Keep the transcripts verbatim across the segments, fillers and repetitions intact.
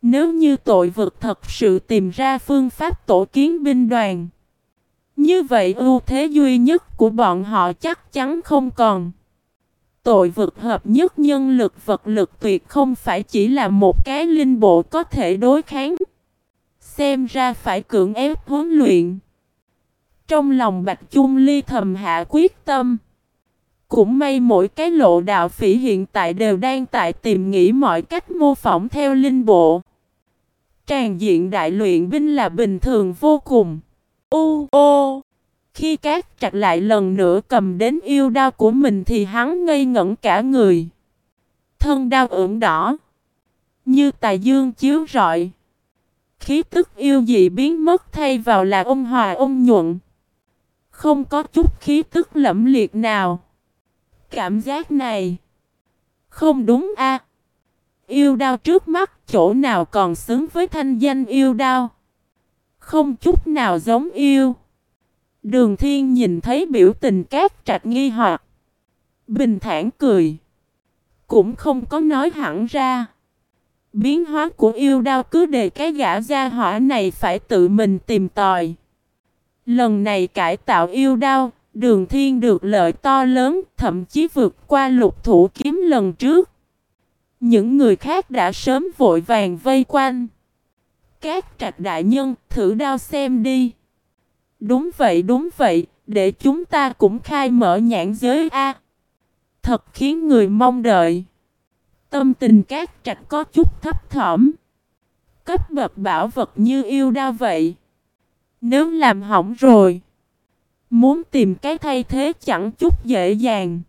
Nếu như tội vực thật sự tìm ra phương pháp tổ kiến binh đoàn, như vậy ưu thế duy nhất của bọn họ chắc chắn không còn. Tội vực hợp nhất nhân lực vật lực tuyệt không phải chỉ là một cái linh bộ có thể đối kháng. Xem ra phải cưỡng ép huấn luyện. Trong lòng Bạch Chung Ly thầm hạ quyết tâm. Cũng may mỗi cái lộ đạo phỉ hiện tại đều đang tại tìm nghĩ mọi cách mô phỏng theo linh bộ. Tràn diện đại luyện binh là bình thường vô cùng. U ô Khi Cát Trạch lại lần nữa cầm đến yêu đao của mình thì hắn ngây ngẩn cả người. Thân đao ửng đỏ, như tài dương chiếu rọi. Khí tức yêu dị biến mất thay vào là ôn hòa ôn nhuận. Không có chút khí tức lẫm liệt nào. Cảm giác này không đúng a. Yêu đao trước mắt chỗ nào còn xứng với thanh danh yêu đao. Không chút nào giống yêu. Đường Thiên nhìn thấy biểu tình Cát Trạch nghi hoặc, bình thản cười, cũng không có nói hẳn ra. Biến hóa của yêu đao cứ để cái gã gia hỏa này phải tự mình tìm tòi. Lần này cải tạo yêu đao, Đường Thiên được lợi to lớn, thậm chí vượt qua Lục Thủ Kiếm lần trước. Những người khác đã sớm vội vàng vây quanh. Cát Trạch đại nhân, thử đao xem đi. Đúng vậy, đúng vậy, để chúng ta cũng khai mở nhãn giới a. Thật khiến người mong đợi. Tâm tình Cát Trạch có chút thấp thỏm. Cấp bậc bảo vật như yêu đao vậy, nếu làm hỏng rồi, muốn tìm cái thay thế chẳng chút dễ dàng.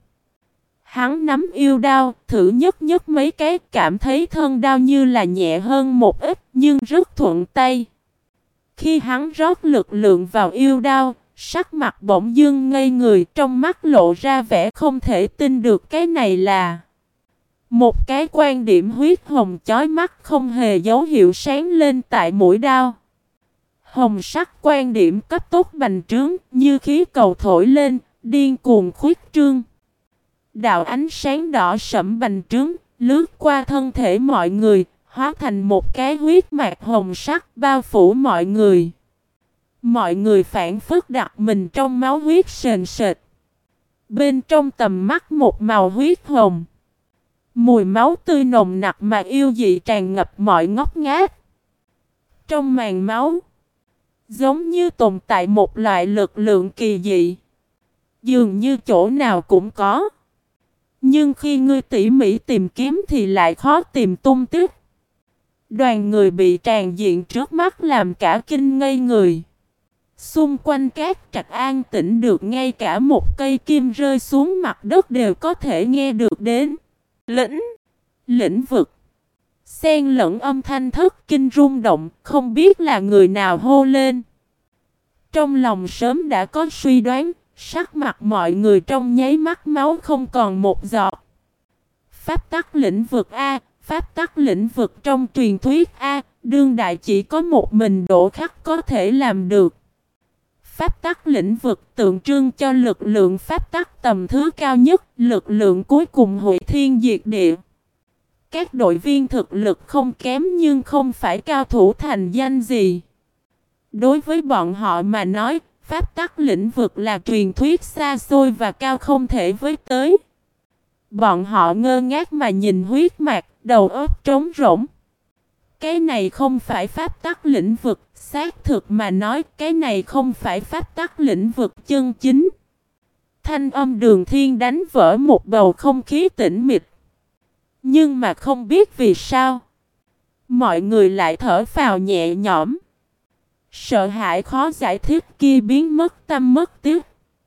Hắn nắm yêu đao, thử nhất nhất mấy cái, cảm thấy thân đao như là nhẹ hơn một ít, nhưng rất thuận tay. Khi hắn rót lực lượng vào yêu đao, sắc mặt bỗng dưng ngây người, trong mắt lộ ra vẻ không thể tin được cái này là một cái quan điểm huyết hồng chói mắt không hề dấu hiệu sáng lên tại mũi đao. Hồng sắc quan điểm cấp tốc bành trướng, như khí cầu thổi lên, điên cuồng khuyết trương. Đạo ánh sáng đỏ sẫm bành trướng, lướt qua thân thể mọi người, hóa thành một cái huyết mạc hồng sắc bao phủ mọi người. Mọi người phản phất đặt mình trong máu huyết sền sệt. Bên trong tầm mắt một màu huyết hồng. Mùi máu tươi nồng nặc mà yêu dị tràn ngập mọi ngóc ngách. Trong màn máu, giống như tồn tại một loại lực lượng kỳ dị. Dường như chỗ nào cũng có. Nhưng khi ngươi tỉ mỉ tìm kiếm thì lại khó tìm tung tích. Đoàn người bị tràn diện trước mắt làm cả kinh ngây người. Xung quanh Cát Trạch an tĩnh được, ngay cả một cây kim rơi xuống mặt đất đều có thể nghe được đến. Lĩnh, lĩnh vực. Xen lẫn âm thanh thất kinh rung động, không biết là người nào hô lên. Trong lòng sớm đã có suy đoán, sắc mặt mọi người trong nháy mắt máu không còn một giọt. Pháp tắc lĩnh vực A, pháp tắc lĩnh vực trong truyền thuyết A, đương đại chỉ có một mình Đỗ Khắc có thể làm được. Pháp tắc lĩnh vực tượng trưng cho lực lượng pháp tắc tầm thứ cao nhất, lực lượng cuối cùng hủy thiên diệt địa. Các đội viên thực lực không kém nhưng không phải cao thủ thành danh gì. Đối với bọn họ mà nói, pháp tắc lĩnh vực là truyền thuyết xa xôi và cao không thể với tới. Bọn họ ngơ ngác mà nhìn huyết mạc, đầu óc trống rỗng. Cái này không phải pháp tắc lĩnh vực, xác thực mà nói cái này không phải pháp tắc lĩnh vực chân chính. Thanh âm Đường Thiên đánh vỡ một bầu không khí tĩnh mịch. Nhưng mà không biết vì sao, mọi người lại thở phào nhẹ nhõm. Sợ hãi khó giải thích kia biến mất tâm mất tiếc.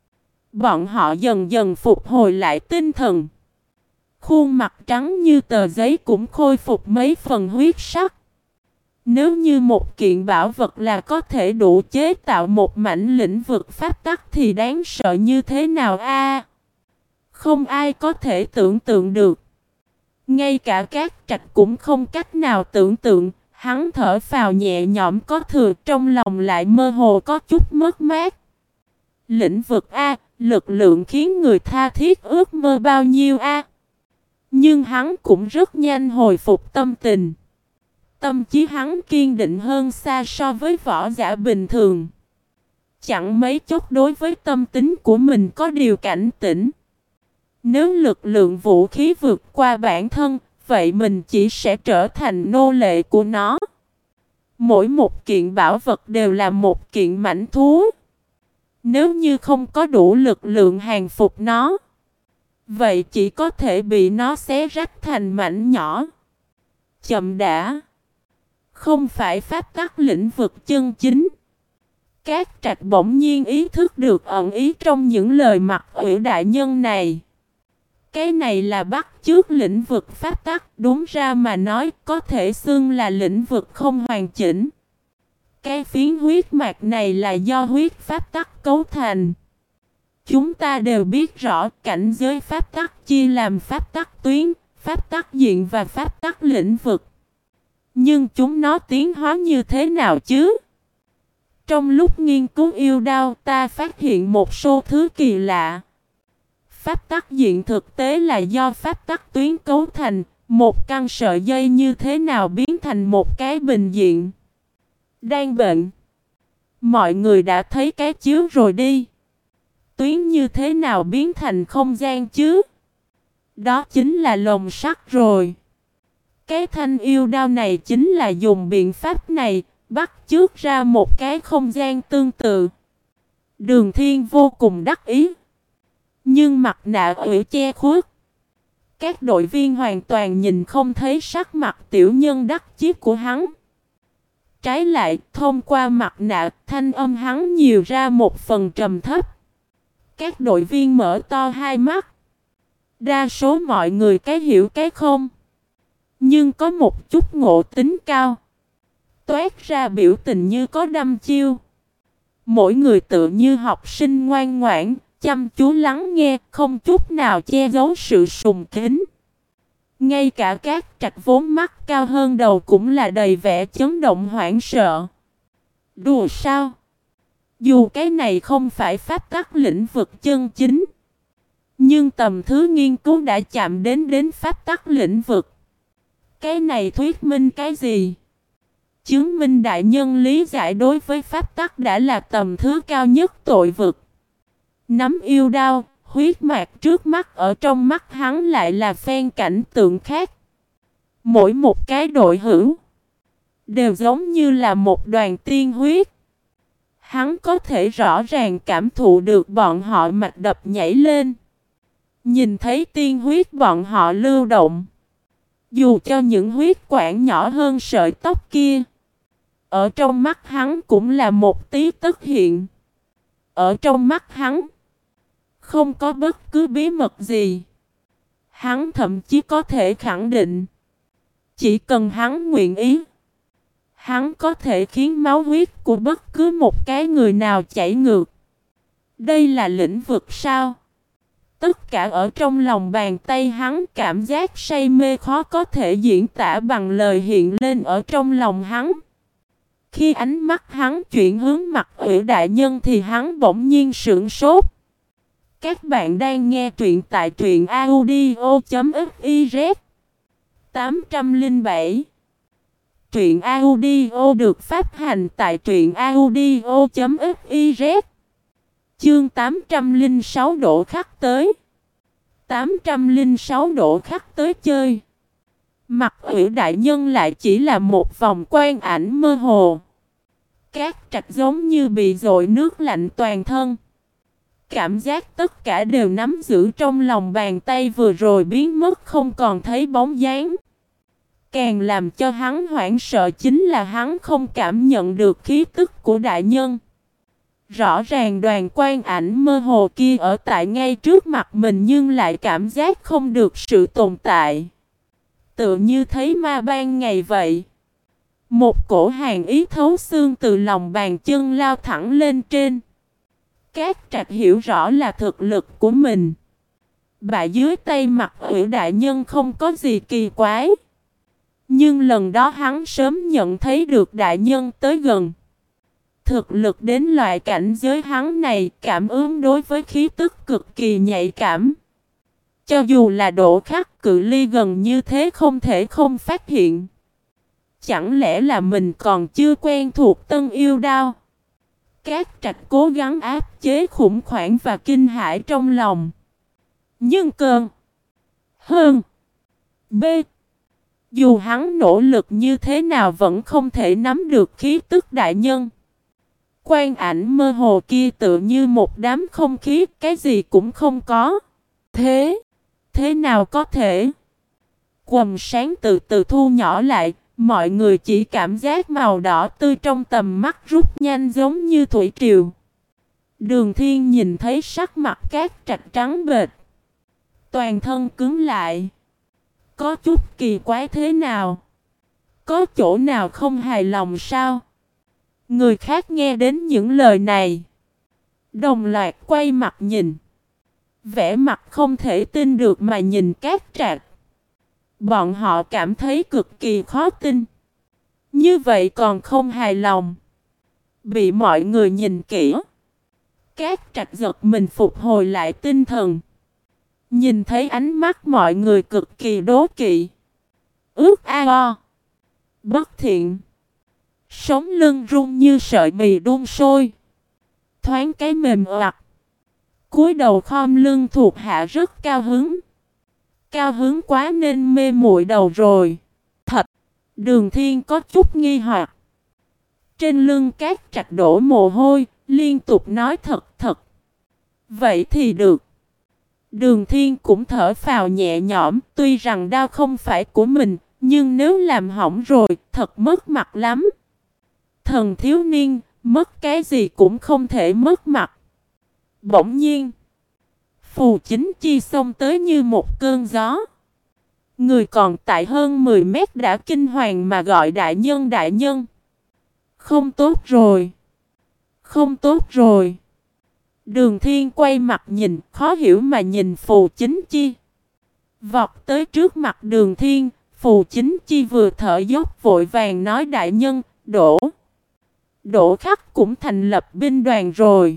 Bọn họ dần dần phục hồi lại tinh thần. Khuôn mặt trắng như tờ giấy cũng khôi phục mấy phần huyết sắc. Nếu như một kiện bảo vật là có thể đủ chế tạo một mảnh lĩnh vực pháp tắc thì đáng sợ như thế nào a? Không ai có thể tưởng tượng được. Ngay cả Cát Trạch cũng không cách nào tưởng tượng. Hắn thở phào nhẹ nhõm có thừa, trong lòng lại mơ hồ có chút mất mát. Lĩnh vực A, lực lượng khiến người tha thiết ước mơ bao nhiêu A. Nhưng hắn cũng rất nhanh hồi phục tâm tình. tâm trí hắn kiên định hơn xa so với võ giả bình thường. Chẳng mấy chốc đối với tâm tính của mình có điều cảnh tỉnh. Nếu lực lượng vũ khí vượt qua bản thân, vậy mình chỉ sẽ trở thành nô lệ của nó. Mỗi một kiện bảo vật đều là một kiện mãnh thú. Nếu như không có đủ lực lượng hàng phục nó, vậy chỉ có thể bị nó xé rách thành mảnh nhỏ. Chậm đã. Không phải pháp tắc lĩnh vực chân chính. Cát Trạch bỗng nhiên ý thức được ẩn ý trong những lời Mặc Ủy đại nhân này. Cái này là bắt chước lĩnh vực pháp tắc, đúng ra mà nói có thể xưng là lĩnh vực không hoàn chỉnh. Cái phiến huyết mạch này là do huyết pháp tắc cấu thành. Chúng ta đều biết rõ cảnh giới pháp tắc chia làm pháp tắc tuyến, pháp tắc diện và pháp tắc lĩnh vực. Nhưng chúng nó tiến hóa như thế nào chứ? Trong lúc nghiên cứu yêu đao, ta phát hiện một số thứ kỳ lạ. Pháp tắc diện thực tế là do pháp tắc tuyến cấu thành, một căn sợi dây như thế nào biến thành một cái bình diện. Đang bệnh. Mọi người đã thấy cái chiếu rồi đi. Tuyến như thế nào biến thành không gian chứ? Đó chính là lồng sắt rồi. Cái thanh yêu đao này chính là dùng biện pháp này, bắt chước ra một cái không gian tương tự. Đường Thiên vô cùng đắc ý. Nhưng mặt nạ ủy che khuất. Các đội viên hoàn toàn nhìn không thấy sắc mặt tiểu nhân đắc chí của hắn. Trái lại, thông qua mặt nạ, thanh âm hắn nhiều ra một phần trầm thấp. Các đội viên mở to hai mắt. Đa số mọi người cái hiểu cái không. Nhưng có một chút ngộ tính cao. Toát ra biểu tình như có đăm chiêu. Mỗi người tự như học sinh ngoan ngoãn, chăm chú lắng nghe, không chút nào che giấu sự sùng kính. Ngay cả các Trạch vốn mắt cao hơn đầu cũng là đầy vẻ chấn động hoảng sợ. Đùa sao? Dù cái này không phải pháp tắc lĩnh vực chân chính, nhưng tầm thứ nghiên cứu đã chạm đến đến pháp tắc lĩnh vực. Cái này thuyết minh cái gì? Chứng minh đại nhân lý giải đối với pháp tắc đã là tầm thứ cao nhất tội vực. Nắm yêu đao, huyết mạch trước mắt ở trong mắt hắn lại là phen cảnh tượng khác. Mỗi một cái đội hữu đều giống như là một đoàn tiên huyết. Hắn có thể rõ ràng cảm thụ được bọn họ mạch đập nhảy lên. Nhìn thấy tiên huyết bọn họ lưu động. Dù cho những huyết quản nhỏ hơn sợi tóc kia, ở trong mắt hắn cũng là một tí tức hiện. Ở trong mắt hắn không có bất cứ bí mật gì. Hắn thậm chí có thể khẳng định, chỉ cần hắn nguyện ý, hắn có thể khiến máu huyết của bất cứ một cái người nào chảy ngược. Đây là lĩnh vực sao? Tất cả ở trong lòng bàn tay hắn, cảm giác say mê khó có thể diễn tả bằng lời hiện lên ở trong lòng hắn. Khi ánh mắt hắn chuyển hướng Mặc Ủy đại nhân thì hắn bỗng nhiên sửng sốt. Các bạn đang nghe truyện tại truyện audio chấm fiz. tám trăm lẻ bảy. Truyện audio được phát hành tại truyện audio chấm fiz. Chương tám trăm lẻ sáu độ khắc tới. tám trăm lẻ sáu độ khắc tới chơi. Mặc Ủy đại nhân lại chỉ là một vòng quang ảnh mơ hồ. Các Trạch giống như bị dội nước lạnh toàn thân. Cảm giác tất cả đều nắm giữ trong lòng bàn tay vừa rồi biến mất không còn thấy bóng dáng. Càng làm cho hắn hoảng sợ chính là hắn không cảm nhận được khí tức của đại nhân. Rõ ràng đoàn quang ảnh mơ hồ kia ở tại ngay trước mặt mình nhưng lại cảm giác không được sự tồn tại. Tựa như thấy ma ban ngày vậy. Một cổ hàn ý thấu xương từ lòng bàn chân lao thẳng lên trên. Các Trạch hiểu rõ là thực lực của mình. Bại dưới tay Mặc Ủy đại nhân không có gì kỳ quái. Nhưng lần đó hắn sớm nhận thấy được đại nhân tới gần. Thực lực đến loại cảnh giới hắn này, cảm ứng đối với khí tức cực kỳ nhạy cảm. Cho dù là độ khắc cự ly gần như thế không thể không phát hiện. Chẳng lẽ là mình còn chưa quen thuộc Tân Yêu Đao? Cát Trạch cố gắng áp chế khủng hoảng và kinh hãi trong lòng. Nhưng cơn hơn B. Dù hắn nỗ lực như thế nào vẫn không thể nắm được khí tức đại nhân. Quang ảnh mơ hồ kia tựa như một đám không khí, cái gì cũng không có. Thế, thế nào có thể? Quầng sáng từ từ thu nhỏ lại, mọi người chỉ cảm giác màu đỏ tươi trong tầm mắt rút nhanh giống như thủy triều. Đường Thiên nhìn thấy sắc mặt Cát Trạch trắng bệch, toàn thân cứng lại. Có chút kỳ quái thế nào? Có chỗ nào không hài lòng sao? Người khác nghe đến những lời này, đồng loạt quay mặt nhìn, vẻ mặt không thể tin được mà nhìn Cát Trạch. Bọn họ cảm thấy cực kỳ khó tin. Như vậy còn không hài lòng. Bị mọi người nhìn kỹ, Cát Trạch giật mình phục hồi lại tinh thần. Nhìn thấy ánh mắt mọi người cực kỳ đố kỵ, ước ao, bất thiện. Sống lưng run như sợi mì đun sôi, thoáng cái mềm oặt. Cúi đầu khom lưng thuộc hạ rất cao hứng. Cao hứng quá nên mê muội đầu rồi. Thật, Đường Thiên có chút nghi hoặc. Trên lưng Cát Trạch đổ mồ hôi, liên tục nói thật thật. Vậy thì được. Đường Thiên cũng thở phào nhẹ nhõm, tuy rằng đau không phải của mình, nhưng nếu làm hỏng rồi, thật mất mặt lắm. Thần thiếu niên, mất cái gì cũng không thể mất mặt. Bỗng nhiên, Phù Chính Chi xông tới như một cơn gió. Người còn tại hơn mười mét đã kinh hoàng mà gọi đại nhân đại nhân. Không tốt rồi. Không tốt rồi. Đường Thiên quay mặt nhìn, khó hiểu mà nhìn Phù Chính Chi. Vọt tới trước mặt Đường Thiên, Phù Chính Chi vừa thở dốc vội vàng nói đại nhân, Đỗ. Đỗ Khắc cũng thành lập binh đoàn rồi.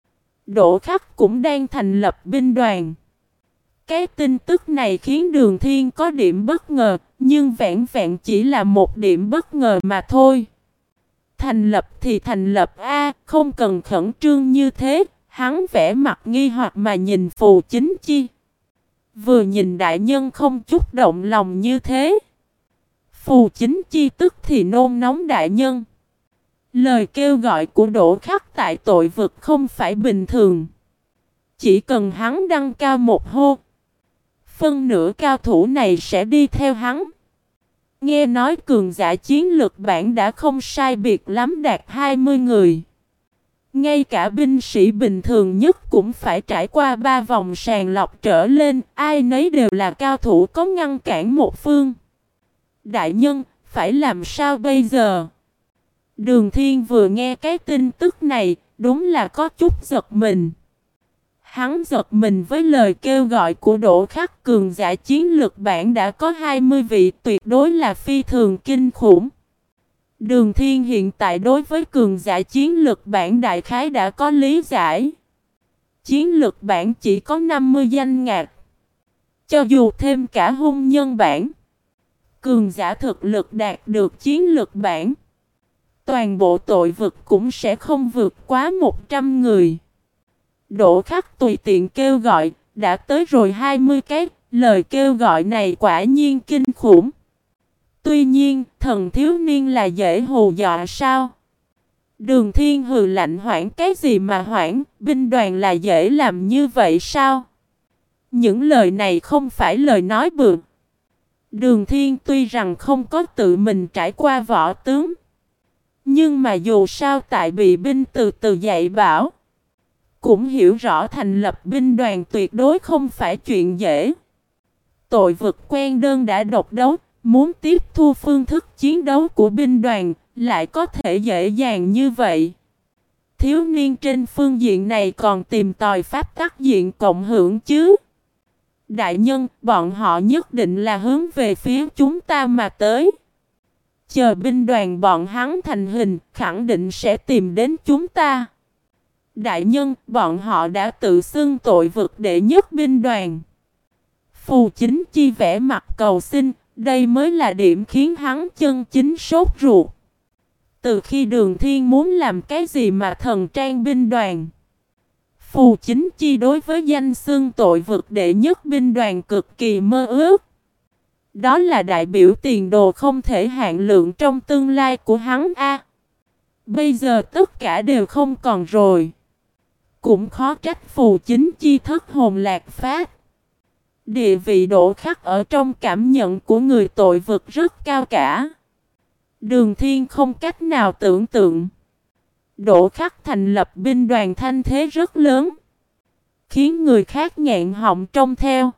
Đỗ Khắc cũng đang thành lập binh đoàn. Cái tin tức này khiến Đường Thiên có điểm bất ngờ, nhưng vẹn vẹn chỉ là một điểm bất ngờ mà thôi. Thành lập thì thành lập a, không cần khẩn trương như thế. Hắn vẽ mặt nghi hoặc mà nhìn Phù Chính Chi. Vừa nhìn đại nhân không chút động lòng như thế. Phù Chính Chi tức thì nôn nóng đại nhân. Lời kêu gọi của Đỗ Khắc tại tội vực không phải bình thường. Chỉ cần hắn đăng cao một hô, phân nửa cao thủ này sẽ đi theo hắn. Nghe nói cường giả chiến lực bản đã không sai biệt lắm đạt hai mươi người. Ngay cả binh sĩ bình thường nhất cũng phải trải qua ba vòng sàng lọc trở lên, ai nấy đều là cao thủ có ngăn cản một phương. Đại nhân, phải làm sao bây giờ? Đường Thiên vừa nghe cái tin tức này, đúng là có chút giật mình. Hắn giật mình với lời kêu gọi của Đỗ Khắc, cường giả chiến lực bản đã có hai mươi vị, tuyệt đối là phi thường kinh khủng. Đường Thiên hiện tại đối với cường giả chiến lực bản đại khái đã có lý giải. Chiến lực bản chỉ có năm mươi danh ngạc. Cho dù thêm cả hung nhân bản, cường giả thực lực đạt được chiến lực bản, toàn bộ tội vực cũng sẽ không vượt quá một trăm người. Đỗ Khắc tùy tiện kêu gọi, đã tới rồi hai mươi cái, lời kêu gọi này quả nhiên kinh khủng. Tuy nhiên, thần thiếu niên là dễ hù dọa sao? Đường Thiên hừ lạnh, hoảng cái gì mà hoảng, binh đoàn là dễ làm như vậy sao? Những lời này không phải lời nói bừa. Đường Thiên tuy rằng không có tự mình trải qua võ tướng, nhưng mà dù sao tại bị binh từ từ dạy bảo, cũng hiểu rõ thành lập binh đoàn tuyệt đối không phải chuyện dễ. Tội vực quen đơn đã độc đấu, muốn tiếp thu phương thức chiến đấu của binh đoàn, lại có thể dễ dàng như vậy. Thiếu niên trên phương diện này còn tìm tòi pháp tắc diện cộng hưởng chứ. Đại nhân, bọn họ nhất định là hướng về phía chúng ta mà tới. Chờ binh đoàn bọn hắn thành hình, khẳng định sẽ tìm đến chúng ta. Đại nhân, bọn họ đã tự xưng tội vực đệ nhất binh đoàn. Phù Chính Chi vẽ mặt cầu xin, Đây mới là điểm khiến hắn chân chính sốt ruột. Từ khi Đường Thiên muốn làm cái gì mà thần trang binh đoàn, Phù Chính Chi đối với danh xưng tội vực đệ nhất binh đoàn cực kỳ mơ ước. Đó là đại biểu tiền đồ không thể hạn lượng trong tương lai của hắn a. Bây giờ tất cả đều không còn rồi. Cũng khó trách Phù Chính Chi thất hồn lạc phát. Địa vị Đỗ Khắc ở trong cảm nhận của người tội vực rất cao cả. Đường Thiên không cách nào tưởng tượng. Đỗ Khắc thành lập binh đoàn thanh thế rất lớn, khiến người khác nghẹn họng trông theo.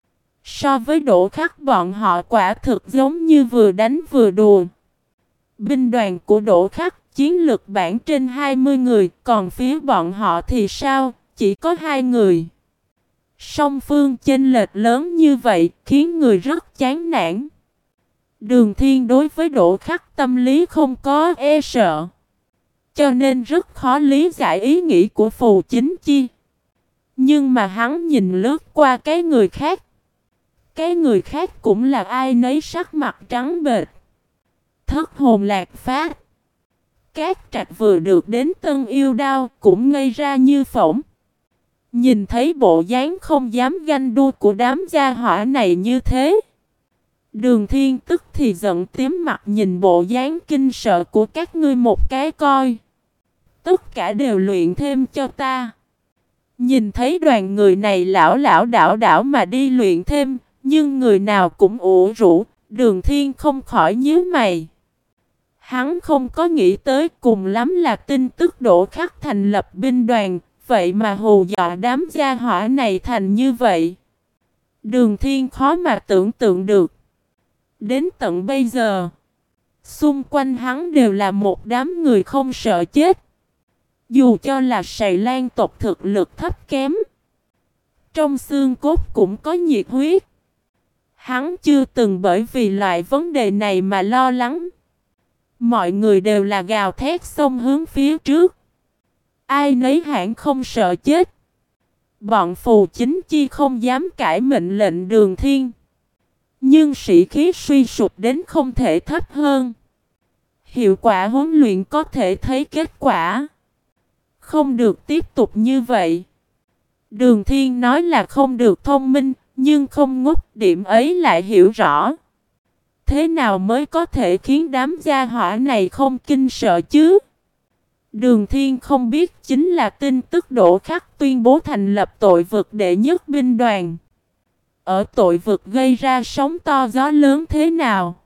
So với Đỗ Khắc, bọn họ quả thực giống như vừa đánh vừa đùa. Binh đoàn của Đỗ Khắc chiến lực bảng trên hai mươi người, còn phía bọn họ thì sao, chỉ có hai người. Song phương chênh lệch lớn như vậy khiến người rất chán nản. Đường Thiên đối với Đỗ Khắc tâm lý không có e sợ, cho nên rất khó lý giải ý nghĩ của Phù Chính Chi. Nhưng mà hắn nhìn lướt qua cái người khác. Cái người khác cũng là ai nấy sắc mặt trắng bệch, thất hồn lạc phát. Cát Trạch vừa được đến Tân Yêu Đao cũng ngây ra như phỗng. Nhìn thấy bộ dáng không dám ganh đua của đám gia hỏa này như thế, Đường Thiên tức thì giận tím mặt nhìn bộ dáng kinh sợ của các ngươi một cái coi. Tất cả đều luyện thêm cho ta. Nhìn thấy đoàn người này lão lão đảo đảo mà đi luyện thêm, nhưng người nào cũng ủ rũ, Đường Thiên không khỏi nhíu mày. Hắn không có nghĩ tới, cùng lắm là tin tức Đỗ Khắc thành lập binh đoàn, vậy mà hù dọa đám gia hỏa này thành như vậy. Đường Thiên khó mà tưởng tượng được. Đến tận bây giờ, xung quanh hắn đều là một đám người không sợ chết. Dù cho là Sài Lan tộc thực lực thấp kém, trong xương cốt cũng có nhiệt huyết. Hắn chưa từng bởi vì loại vấn đề này mà lo lắng. Mọi người đều là gào thét xông hướng phía trước. Ai nấy hẳn không sợ chết. Bọn Phù Chính Chi không dám cãi mệnh lệnh Đường Thiên, nhưng sĩ khí suy sụp đến không thể thấp hơn. Hiệu quả huấn luyện có thể thấy kết quả. Không được tiếp tục như vậy. Đường Thiên nói là không được thông minh, nhưng không ngốc, điểm ấy lại hiểu rõ. Thế nào mới có thể khiến đám gia hỏa này không kinh sợ chứ? Đường Thiên không biết chính là tin tức Đỗ Khắc tuyên bố thành lập tội vực đệ nhất binh đoàn. Ở tội vực gây ra sóng to gió lớn thế nào?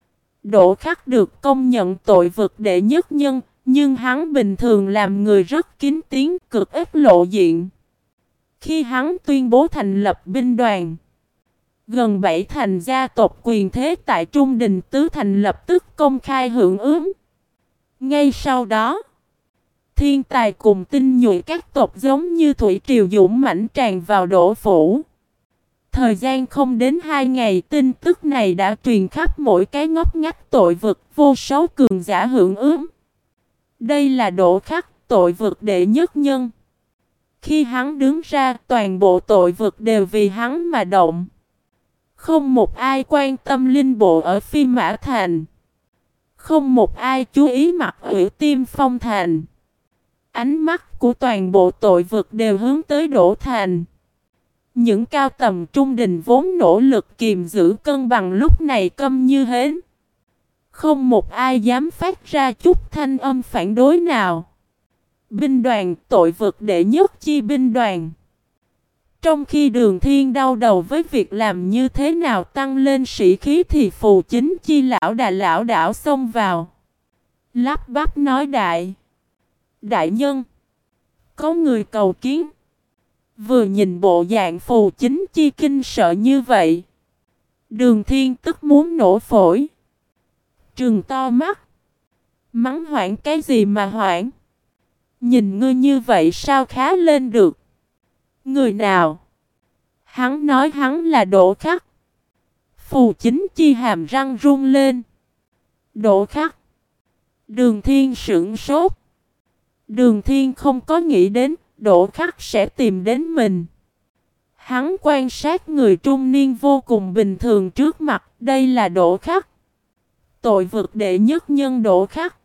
Đỗ Khắc được công nhận tội vực đệ nhất nhân, nhưng hắn bình thường làm người rất kín tiếng, cực ít lộ diện. Khi hắn tuyên bố thành lập binh đoàn, gần bảy thành gia tộc quyền thế tại Trung Đình Tứ Thành lập tức công khai hưởng ứng. Ngay sau đó, thiên tài cùng tinh nhuệ các tộc giống như thủy triều dũng mãnh tràn vào Đỗ phủ. Thời gian không đến hai ngày, tin tức này đã truyền khắp mỗi cái ngóc ngách tội vực, vô số cường giả hưởng ứng. Đây là Đỗ Khắc, tội vực đệ nhất nhân. Khi hắn đứng ra, toàn bộ tội vực đều vì hắn mà động. Không một ai quan tâm linh bộ ở Phi Mã Thành. Không một ai chú ý mặt Ủy Tiêm Phong Thành. Ánh mắt của toàn bộ tội vực đều hướng tới Đỗ Thành. Những cao tầm trung đình vốn nỗ lực kiềm giữ cân bằng lúc này câm như hến. Không một ai dám phát ra chút thanh âm phản đối nào. Binh đoàn, tội vực đệ nhất chi binh đoàn. Trong khi Đường Thiên đau đầu với việc làm như thế nào tăng lên sĩ khí thì Phù Chính Chi lão đà lão đảo xông vào. Lắp bắp nói đại. Đại nhân, có người cầu kiến. Vừa nhìn bộ dạng Phù Chính Chi kinh sợ như vậy, Đường Thiên tức muốn nổ phổi. Trừng to mắt. Mắng hoảng cái gì mà hoảng? Nhìn ngươi như vậy sao khá lên được? Người nào? Hắn nói hắn là Đỗ Khắc. Phù Chính Chi hàm răng run lên. Đỗ Khắc. Đường Thiên sững sốt. Đường Thiên không có nghĩ đến Đỗ Khắc sẽ tìm đến mình. Hắn quan sát người trung niên vô cùng bình thường trước mặt, đây là Đỗ Khắc. Tội vực đệ nhất nhân Đỗ Khắc.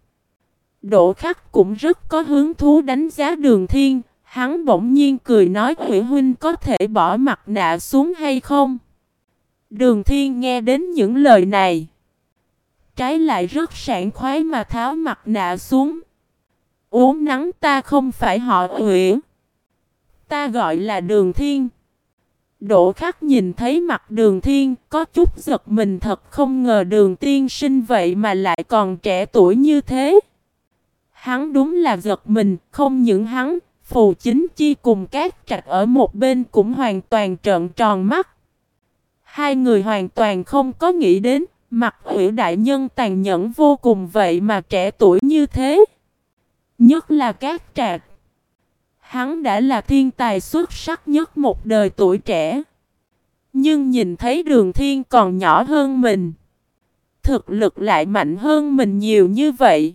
Đỗ Khắc cũng rất có hứng thú đánh giá Đường Thiên, hắn bỗng nhiên cười nói Hủy huynh có thể bỏ mặt nạ xuống hay không? Đường Thiên nghe đến những lời này, trái lại rất sảng khoái mà tháo mặt nạ xuống. Uống nắng ta không phải họ Hủy, ta gọi là Đường Thiên. Đỗ Khắc nhìn thấy mặt Đường Thiên có chút giật mình, thật không ngờ Đường tiên sinh vậy mà lại còn trẻ tuổi như thế. Hắn đúng là giật mình, không những hắn, Phù Chính Chi cùng Cát Trạch ở một bên cũng hoàn toàn trợn tròn mắt. Hai người hoàn toàn không có nghĩ đến, mặt Hủy đại nhân tàn nhẫn vô cùng vậy mà trẻ tuổi như thế. Nhất là Cát Trạch. Hắn đã là thiên tài xuất sắc nhất một đời tuổi trẻ. Nhưng nhìn thấy Đường Thiên còn nhỏ hơn mình, thực lực lại mạnh hơn mình nhiều như vậy,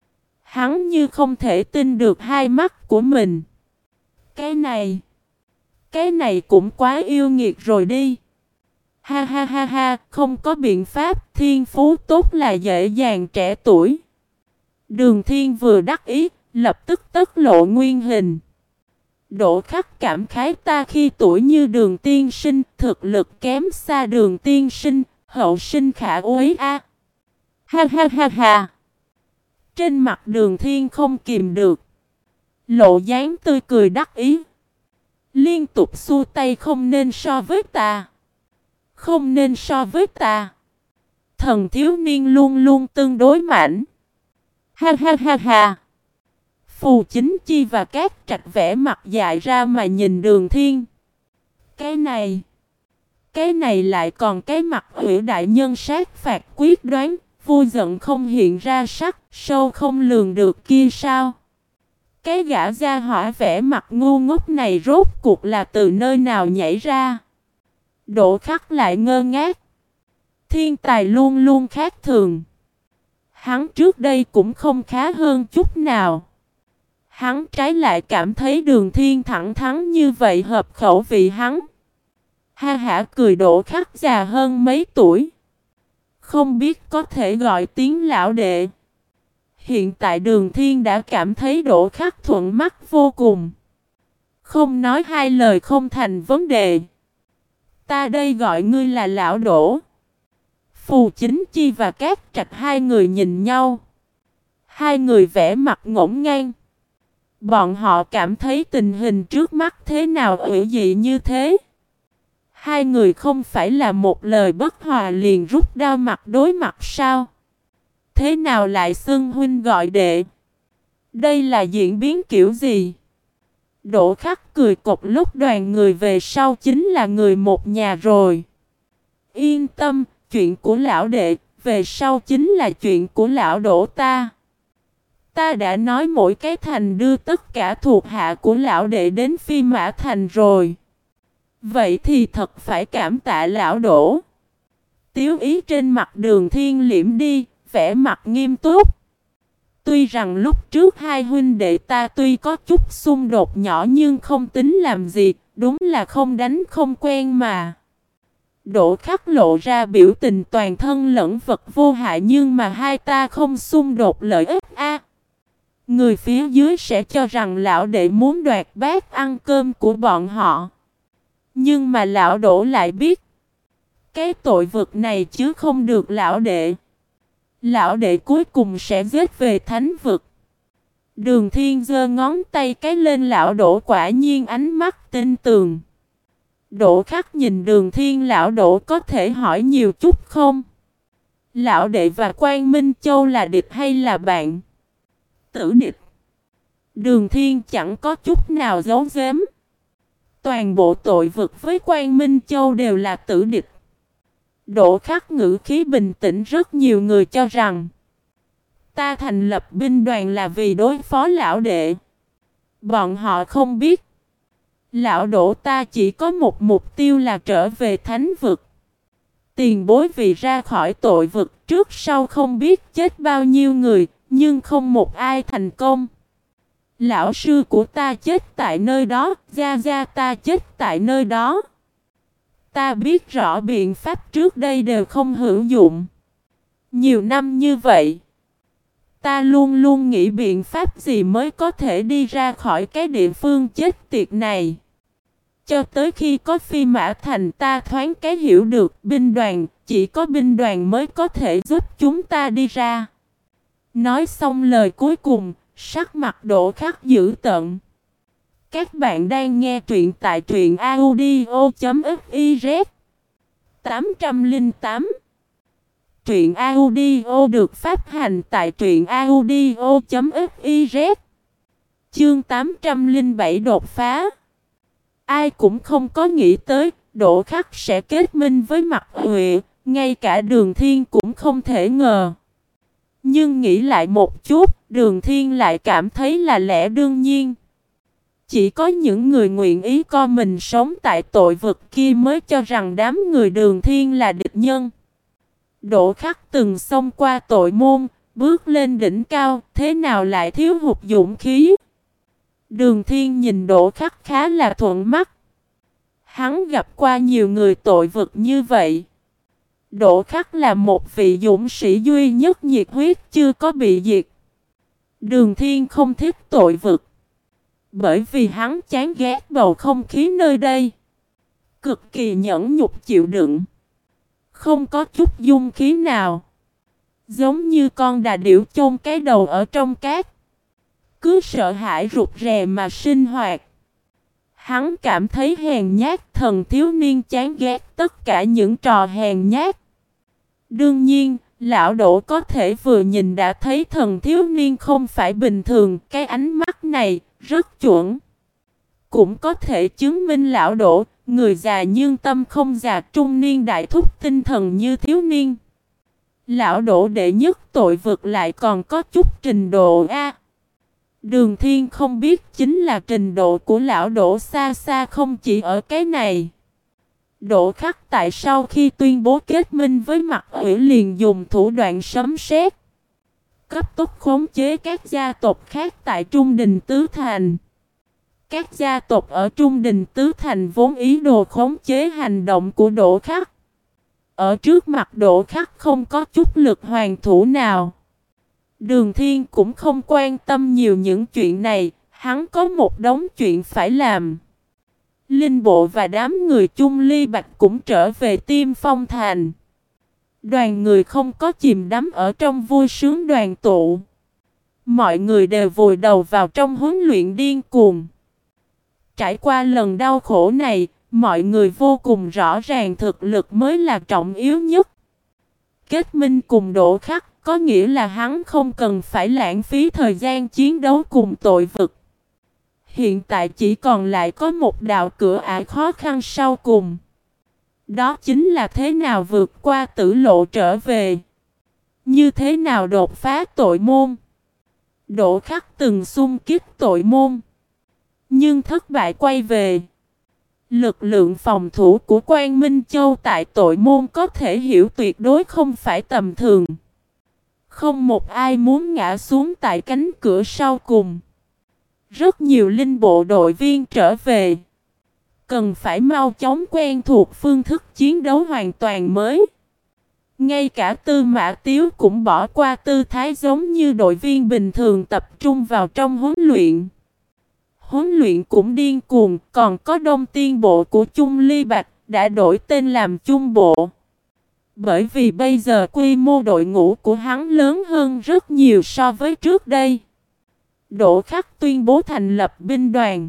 hắn như không thể tin được hai mắt của mình. Cái này, cái này cũng quá yêu nghiệt rồi đi. Ha ha ha ha, không có biện pháp, thiên phú tốt là dễ dàng trẻ tuổi. Đường Thiên vừa đắc ý, lập tức tất lộ nguyên hình. Đỗ Khắc cảm khái ta khi tuổi như Đường tiên sinh, thực lực kém xa Đường tiên sinh, hậu sinh khả úy a. Ha ha ha ha. Trên mặt Đường Thiên không kìm được, lộ dáng tươi cười đắc ý, liên tục xua tay không nên so với ta, không nên so với ta. Thần thiếu niên luôn luôn tương đối mạnh. Ha ha ha ha. Phù Chính Chi và Cát Trạch vẽ mặt dại ra mà nhìn Đường Thiên. Cái này, cái này lại còn cái mặt Hủy đại nhân sát phạt quyết đoán, vui giận không hiện ra sắc, sâu không lường được kia sao? Cái gã gia hỏa vẽ mặt ngu ngốc này rốt cuộc là từ nơi nào nhảy ra? Đỗ Khắc lại ngơ ngác. Thiên tài luôn luôn khác thường. Hắn trước đây cũng không khá hơn chút nào. Hắn trái lại cảm thấy Đường Thiên thẳng thắn như vậy hợp khẩu vị hắn. Ha hả cười. Đỗ Khắc già hơn mấy tuổi, không biết có thể gọi tiếng lão đệ. Hiện tại Đường Thiên đã cảm thấy Đỗ Khắc thuận mắt vô cùng, không nói hai lời không thành vấn đề. Ta đây gọi ngươi là lão Đỗ. Phù Chính Chi và Cát Trạch hai người nhìn nhau, hai người vẽ mặt ngổn ngang. Bọn họ cảm thấy tình hình trước mắt thế nào ủy dị như thế. Hai người không phải là một lời bất hòa liền rút đao mặt đối mặt sao? Thế nào lại xưng huynh gọi đệ? Đây là diễn biến kiểu gì? Đỗ Khắc cười cộc lúc đoàn người về sau chính là người một nhà rồi. Yên tâm, chuyện của lão đệ, về sau chính là chuyện của lão Đỗ ta. Ta đã nói mỗi cái thành đưa tất cả thuộc hạ của lão đệ đến Phi Mã Thành rồi. Vậy thì thật phải cảm tạ lão Đỗ. Tiếu ý trên mặt Đường Thiên liễm đi, vẻ mặt nghiêm túc. Tuy rằng lúc trước hai huynh đệ ta tuy có chút xung đột nhỏ nhưng không tính làm gì, đúng là không đánh không quen mà. Đỗ Khắc lộ ra biểu tình toàn thân lẫn vật vô hại, nhưng mà hai ta không xung đột lợi ích a. Người phía dưới sẽ cho rằng lão đệ muốn đoạt bát ăn cơm của bọn họ. Nhưng mà lão Đỗ lại biết, cái tội vực này chứ không được lão đệ. Lão đệ cuối cùng sẽ giết về thánh vực. Đường Thiên giơ ngón tay cái lên lão Đỗ, quả nhiên ánh mắt tin tường. Đỗ Khắc nhìn Đường Thiên, lão Đỗ có thể hỏi nhiều chút không? Lão đệ và Quang Minh Châu là địch hay là bạn? Tử địch. Đường Thiên chẳng có chút nào giấu giếm. Toàn bộ tội vực với Quang Minh Châu đều là tử địch. Đỗ Khắc ngữ khí bình tĩnh, rất nhiều người cho rằng ta thành lập binh đoàn là vì đối phó lão đệ. Bọn họ không biết, lão Đỗ ta chỉ có một mục tiêu là trở về thánh vực. Tiền bối vì ra khỏi tội vực trước sau không biết chết bao nhiêu người, nhưng không một ai thành công. Lão sư của ta chết tại nơi đó, gia gia ta chết tại nơi đó. Ta biết rõ biện pháp trước đây đều không hữu dụng. Nhiều năm như vậy, ta luôn luôn nghĩ biện pháp gì mới có thể đi ra khỏi cái địa phương chết tiệt này. Cho tới khi có Phi Mã Thành ta thoáng cái hiểu được binh đoàn, chỉ có binh đoàn mới có thể giúp chúng ta đi ra. Nói xong lời cuối cùng, sắc mặt Đỗ Khắc dữ tợn. Các bạn đang nghe truyện tại truyện audio chấm fiz tám không tám. Truyện audio được phát hành tại truyện audio chấm fiz. Chương tám trăm lẻ bảy đột phá. Ai cũng không có nghĩ tới Đỗ Khắc sẽ kết minh với Mạc Huệ, ngay cả Đường Thiên cũng không thể ngờ. Nhưng nghĩ lại một chút, Đường Thiên lại cảm thấy là lẽ đương nhiên. Chỉ có những người nguyện ý co mình sống tại tội vực kia mới cho rằng đám người Đường Thiên là địch nhân. Đỗ Khắc từng xông qua tội môn, bước lên đỉnh cao, thế nào lại thiếu hụt dũng khí? Đường Thiên nhìn Đỗ Khắc khá là thuận mắt. Hắn gặp qua nhiều người tội vực như vậy. Đỗ Khắc là một vị dũng sĩ duy nhất nhiệt huyết chưa có bị diệt. Đường Thiên không thích tội vực, bởi vì hắn chán ghét bầu không khí nơi đây. Cực kỳ nhẫn nhục chịu đựng, không có chút dung khí nào. Giống như con đà điểu chôn cái đầu ở trong cát, cứ sợ hãi rụt rè mà sinh hoạt. Hắn cảm thấy hèn nhát, thần thiếu niên chán ghét tất cả những trò hèn nhát. Đương nhiên, lão Đỗ có thể vừa nhìn đã thấy thần thiếu niên không phải bình thường, cái ánh mắt này rất chuẩn. Cũng có thể chứng minh lão Đỗ, người già nhưng tâm không già, trung niên đại thúc tinh thần như thiếu niên. Lão Đỗ đệ nhất tội vực lại còn có chút trình độ A. Đường Thiên không biết chính là trình độ của lão Đỗ xa xa không chỉ ở cái này. Đỗ Khắc tại sau khi tuyên bố kết minh với Mạc Huệ liền dùng thủ đoạn sấm sét, cấp tốc khống chế các gia tộc khác tại Trung Đình Tứ Thành. Các gia tộc ở Trung Đình Tứ Thành vốn ý đồ khống chế hành động của Đỗ Khắc. Ở trước mặt Đỗ Khắc không có chút lực hoàn thủ nào. Đường Thiên cũng không quan tâm nhiều những chuyện này, hắn có một đống chuyện phải làm. Linh Bộ và đám người Chung Ly Bạch cũng trở về Tiêm Phong Thành. Đoàn người không có chìm đắm ở trong vui sướng đoàn tụ. Mọi người đều vùi đầu vào trong huấn luyện điên cuồng. Trải qua lần đau khổ này, mọi người vô cùng rõ ràng thực lực mới là trọng yếu nhất. Kết minh cùng Đỗ Khắc có nghĩa là hắn không cần phải lãng phí thời gian chiến đấu cùng tội vực. Hiện tại chỉ còn lại có một đạo cửa ải khó khăn sau cùng. Đó chính là thế nào vượt qua tử lộ trở về. Như thế nào đột phá tội môn. Đỗ Khắc từng xung kích tội môn, nhưng thất bại quay về. Lực lượng phòng thủ của Quang Minh Châu tại tội môn có thể hiểu tuyệt đối không phải tầm thường. Không một ai muốn ngã xuống tại cánh cửa sau cùng. Rất nhiều linh bộ đội viên trở về. Cần phải mau chóng quen thuộc phương thức chiến đấu hoàn toàn mới. Ngay cả Tư Mã Tiếu cũng bỏ qua tư thái giống như đội viên bình thường tập trung vào trong huấn luyện. Huấn luyện cũng điên cuồng, còn có Đông Tiên Bộ của Chung Ly Bạch đã đổi tên làm Chung Bộ. Bởi vì bây giờ quy mô đội ngũ của hắn lớn hơn rất nhiều so với trước đây. Đỗ Khắc tuyên bố thành lập binh đoàn.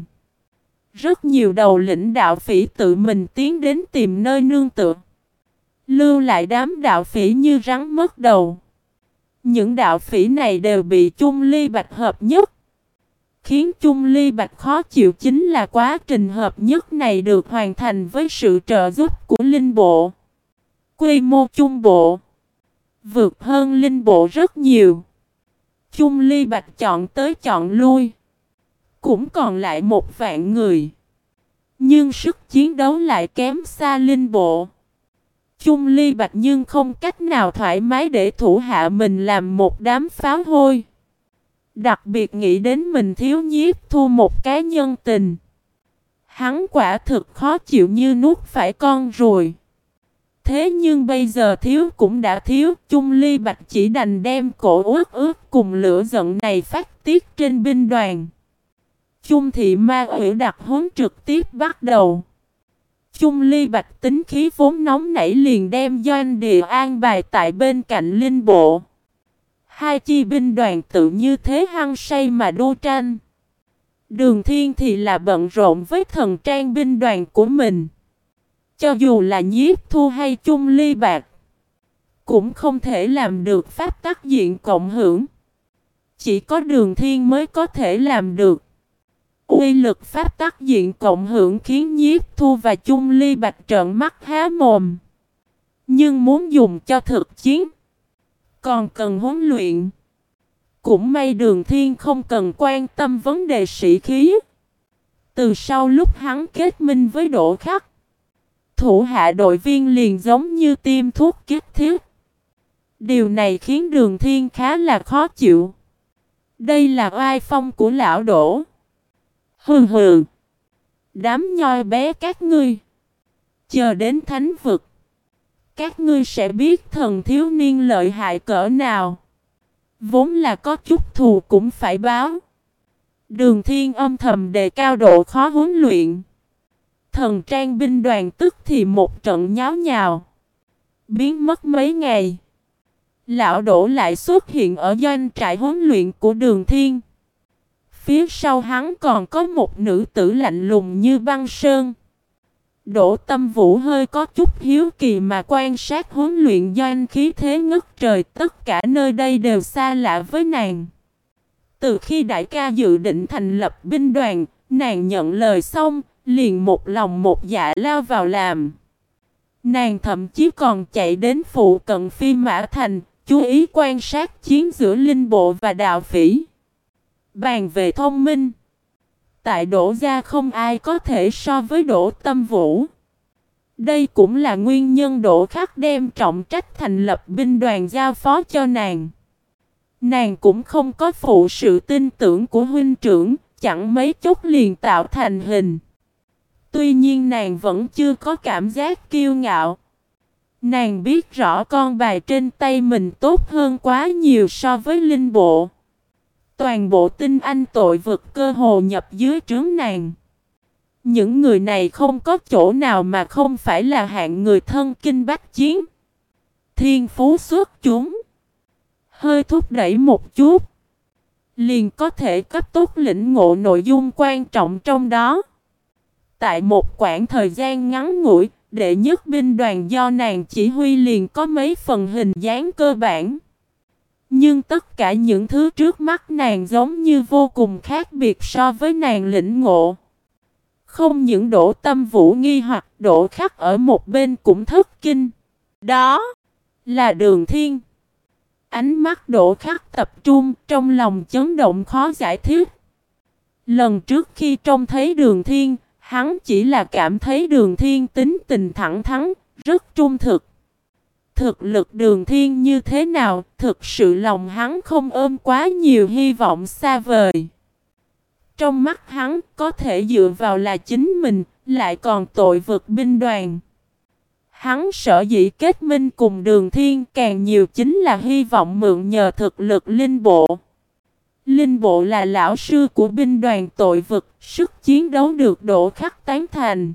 Rất nhiều đầu lĩnh đạo phỉ tự mình tiến đến tìm nơi nương tựa. Lưu lại đám đạo phỉ như rắn mất đầu. Những đạo phỉ này đều bị Chung Ly Bạch hợp nhất. Khiến Chung Ly Bạch khó chịu chính là quá trình hợp nhất này được hoàn thành với sự trợ giúp của Linh Bộ. Quy mô Chung Bộ vượt hơn Linh Bộ rất nhiều. Chung Ly Bạch chọn tới chọn lui, cũng còn lại một vạn người. Nhưng sức chiến đấu lại kém xa Linh Bộ. Chung Ly Bạch nhưng không cách nào thoải mái để thủ hạ mình làm một đám pháo hôi. Đặc biệt nghĩ đến mình thiếu Nhiếp Thu một cái nhân tình. Hắn quả thực khó chịu như nuốt phải con ruồi. Thế nhưng bây giờ thiếu cũng đã thiếu, Chung Ly Bạch chỉ đành đem cổ ướt ướt cùng lửa giận này phát tiết trên binh đoàn. Chung thị ma ủy đặc huấn trực tiếp bắt đầu. Chung Ly Bạch tính khí vốn nóng nảy liền đem doanh địa an bài tại bên cạnh linh bộ. Hai chi binh đoàn tự như thế hăng say mà đô tranh. Đường Thiên thì là bận rộn với thần trang binh đoàn của mình. Cho dù là Nhiếp Thu hay Chung Ly Bạch, cũng không thể làm được pháp tắc diện cộng hưởng. Chỉ có Đường Thiên mới có thể làm được. Uy lực pháp tắc diện cộng hưởng khiến Nhiếp Thu và Chung Ly Bạch trợn mắt há mồm. Nhưng muốn dùng cho thực chiến, còn cần huấn luyện. Cũng may Đường Thiên không cần quan tâm vấn đề sĩ khí. Từ sau lúc hắn kết minh với Đỗ Khắc, thủ hạ đội viên liền giống như tiêm thuốc kích thiết. Điều này khiến Đường Thiên khá là khó chịu. Đây là oai phong của lão Đỗ. Hừ hừ. Đám nhoi bé các ngươi. Chờ đến thánh vực, các ngươi sẽ biết thần thiếu niên lợi hại cỡ nào. Vốn là có chút thù cũng phải báo. Đường Thiên âm thầm đề cao độ khó huấn luyện. Thần trang binh đoàn tức thì một trận nháo nhào. Biến mất mấy ngày, lão Đỗ lại xuất hiện ở doanh trại huấn luyện của Đường Thiên. Phía sau hắn còn có một nữ tử lạnh lùng như băng sơn. Đỗ Tâm Vũ hơi có chút hiếu kỳ mà quan sát huấn luyện doanh khí thế ngất trời, tất cả nơi đây đều xa lạ với nàng. Từ khi đại ca dự định thành lập binh đoàn, nàng nhận lời xong, liền một lòng một dạ lao vào làm. Nàng thậm chí còn chạy đến phụ cận Phi Mã Thành, chú ý quan sát chiến giữa linh bộ và đạo phỉ. Bàn về thông minh, tại Đỗ gia không ai có thể so với Đỗ Tâm Vũ. Đây cũng là nguyên nhân Đỗ Khắc đem trọng trách thành lập binh đoàn giao phó cho nàng. Nàng cũng không có phụ sự tin tưởng của huynh trưởng, chẳng mấy chốc liền tạo thành hình. Tuy nhiên nàng vẫn chưa có cảm giác kiêu ngạo. Nàng biết rõ con bài trên tay mình tốt hơn quá nhiều so với linh bộ. Toàn bộ tinh anh tội vực cơ hồ nhập dưới trướng nàng. Những người này không có chỗ nào mà không phải là hạng người thân kinh bách chiến. Thiên phú xuất chúng. Hơi thúc đẩy một chút, liền có thể cấp tốc lĩnh ngộ nội dung quan trọng trong đó. Tại một quãng thời gian ngắn ngủi, đệ nhất binh đoàn do nàng chỉ huy liền có mấy phần hình dáng cơ bản. Nhưng tất cả những thứ trước mắt nàng giống như vô cùng khác biệt so với nàng lĩnh ngộ. Không những Đỗ Tâm Vũ nghi hoặc, Đỗ Khắc ở một bên cũng thất kinh. Đó là Đường Thiên. Ánh mắt Đỗ Khắc tập trung, trong lòng chấn động khó giải thích. Lần trước khi trông thấy Đường Thiên, hắn chỉ là cảm thấy Đường Thiên tính tình thẳng thắn, rất trung thực. Thực lực Đường Thiên như thế nào, thực sự lòng hắn không ôm quá nhiều hy vọng xa vời. Trong mắt hắn, có thể dựa vào là chính mình, lại còn tội vực binh đoàn. Hắn sợ dĩ kết minh cùng Đường Thiên càng nhiều chính là hy vọng mượn nhờ thực lực linh bộ. Linh bộ là lão sư của binh đoàn tội vực, sức chiến đấu được Đỗ Khắc tán thành.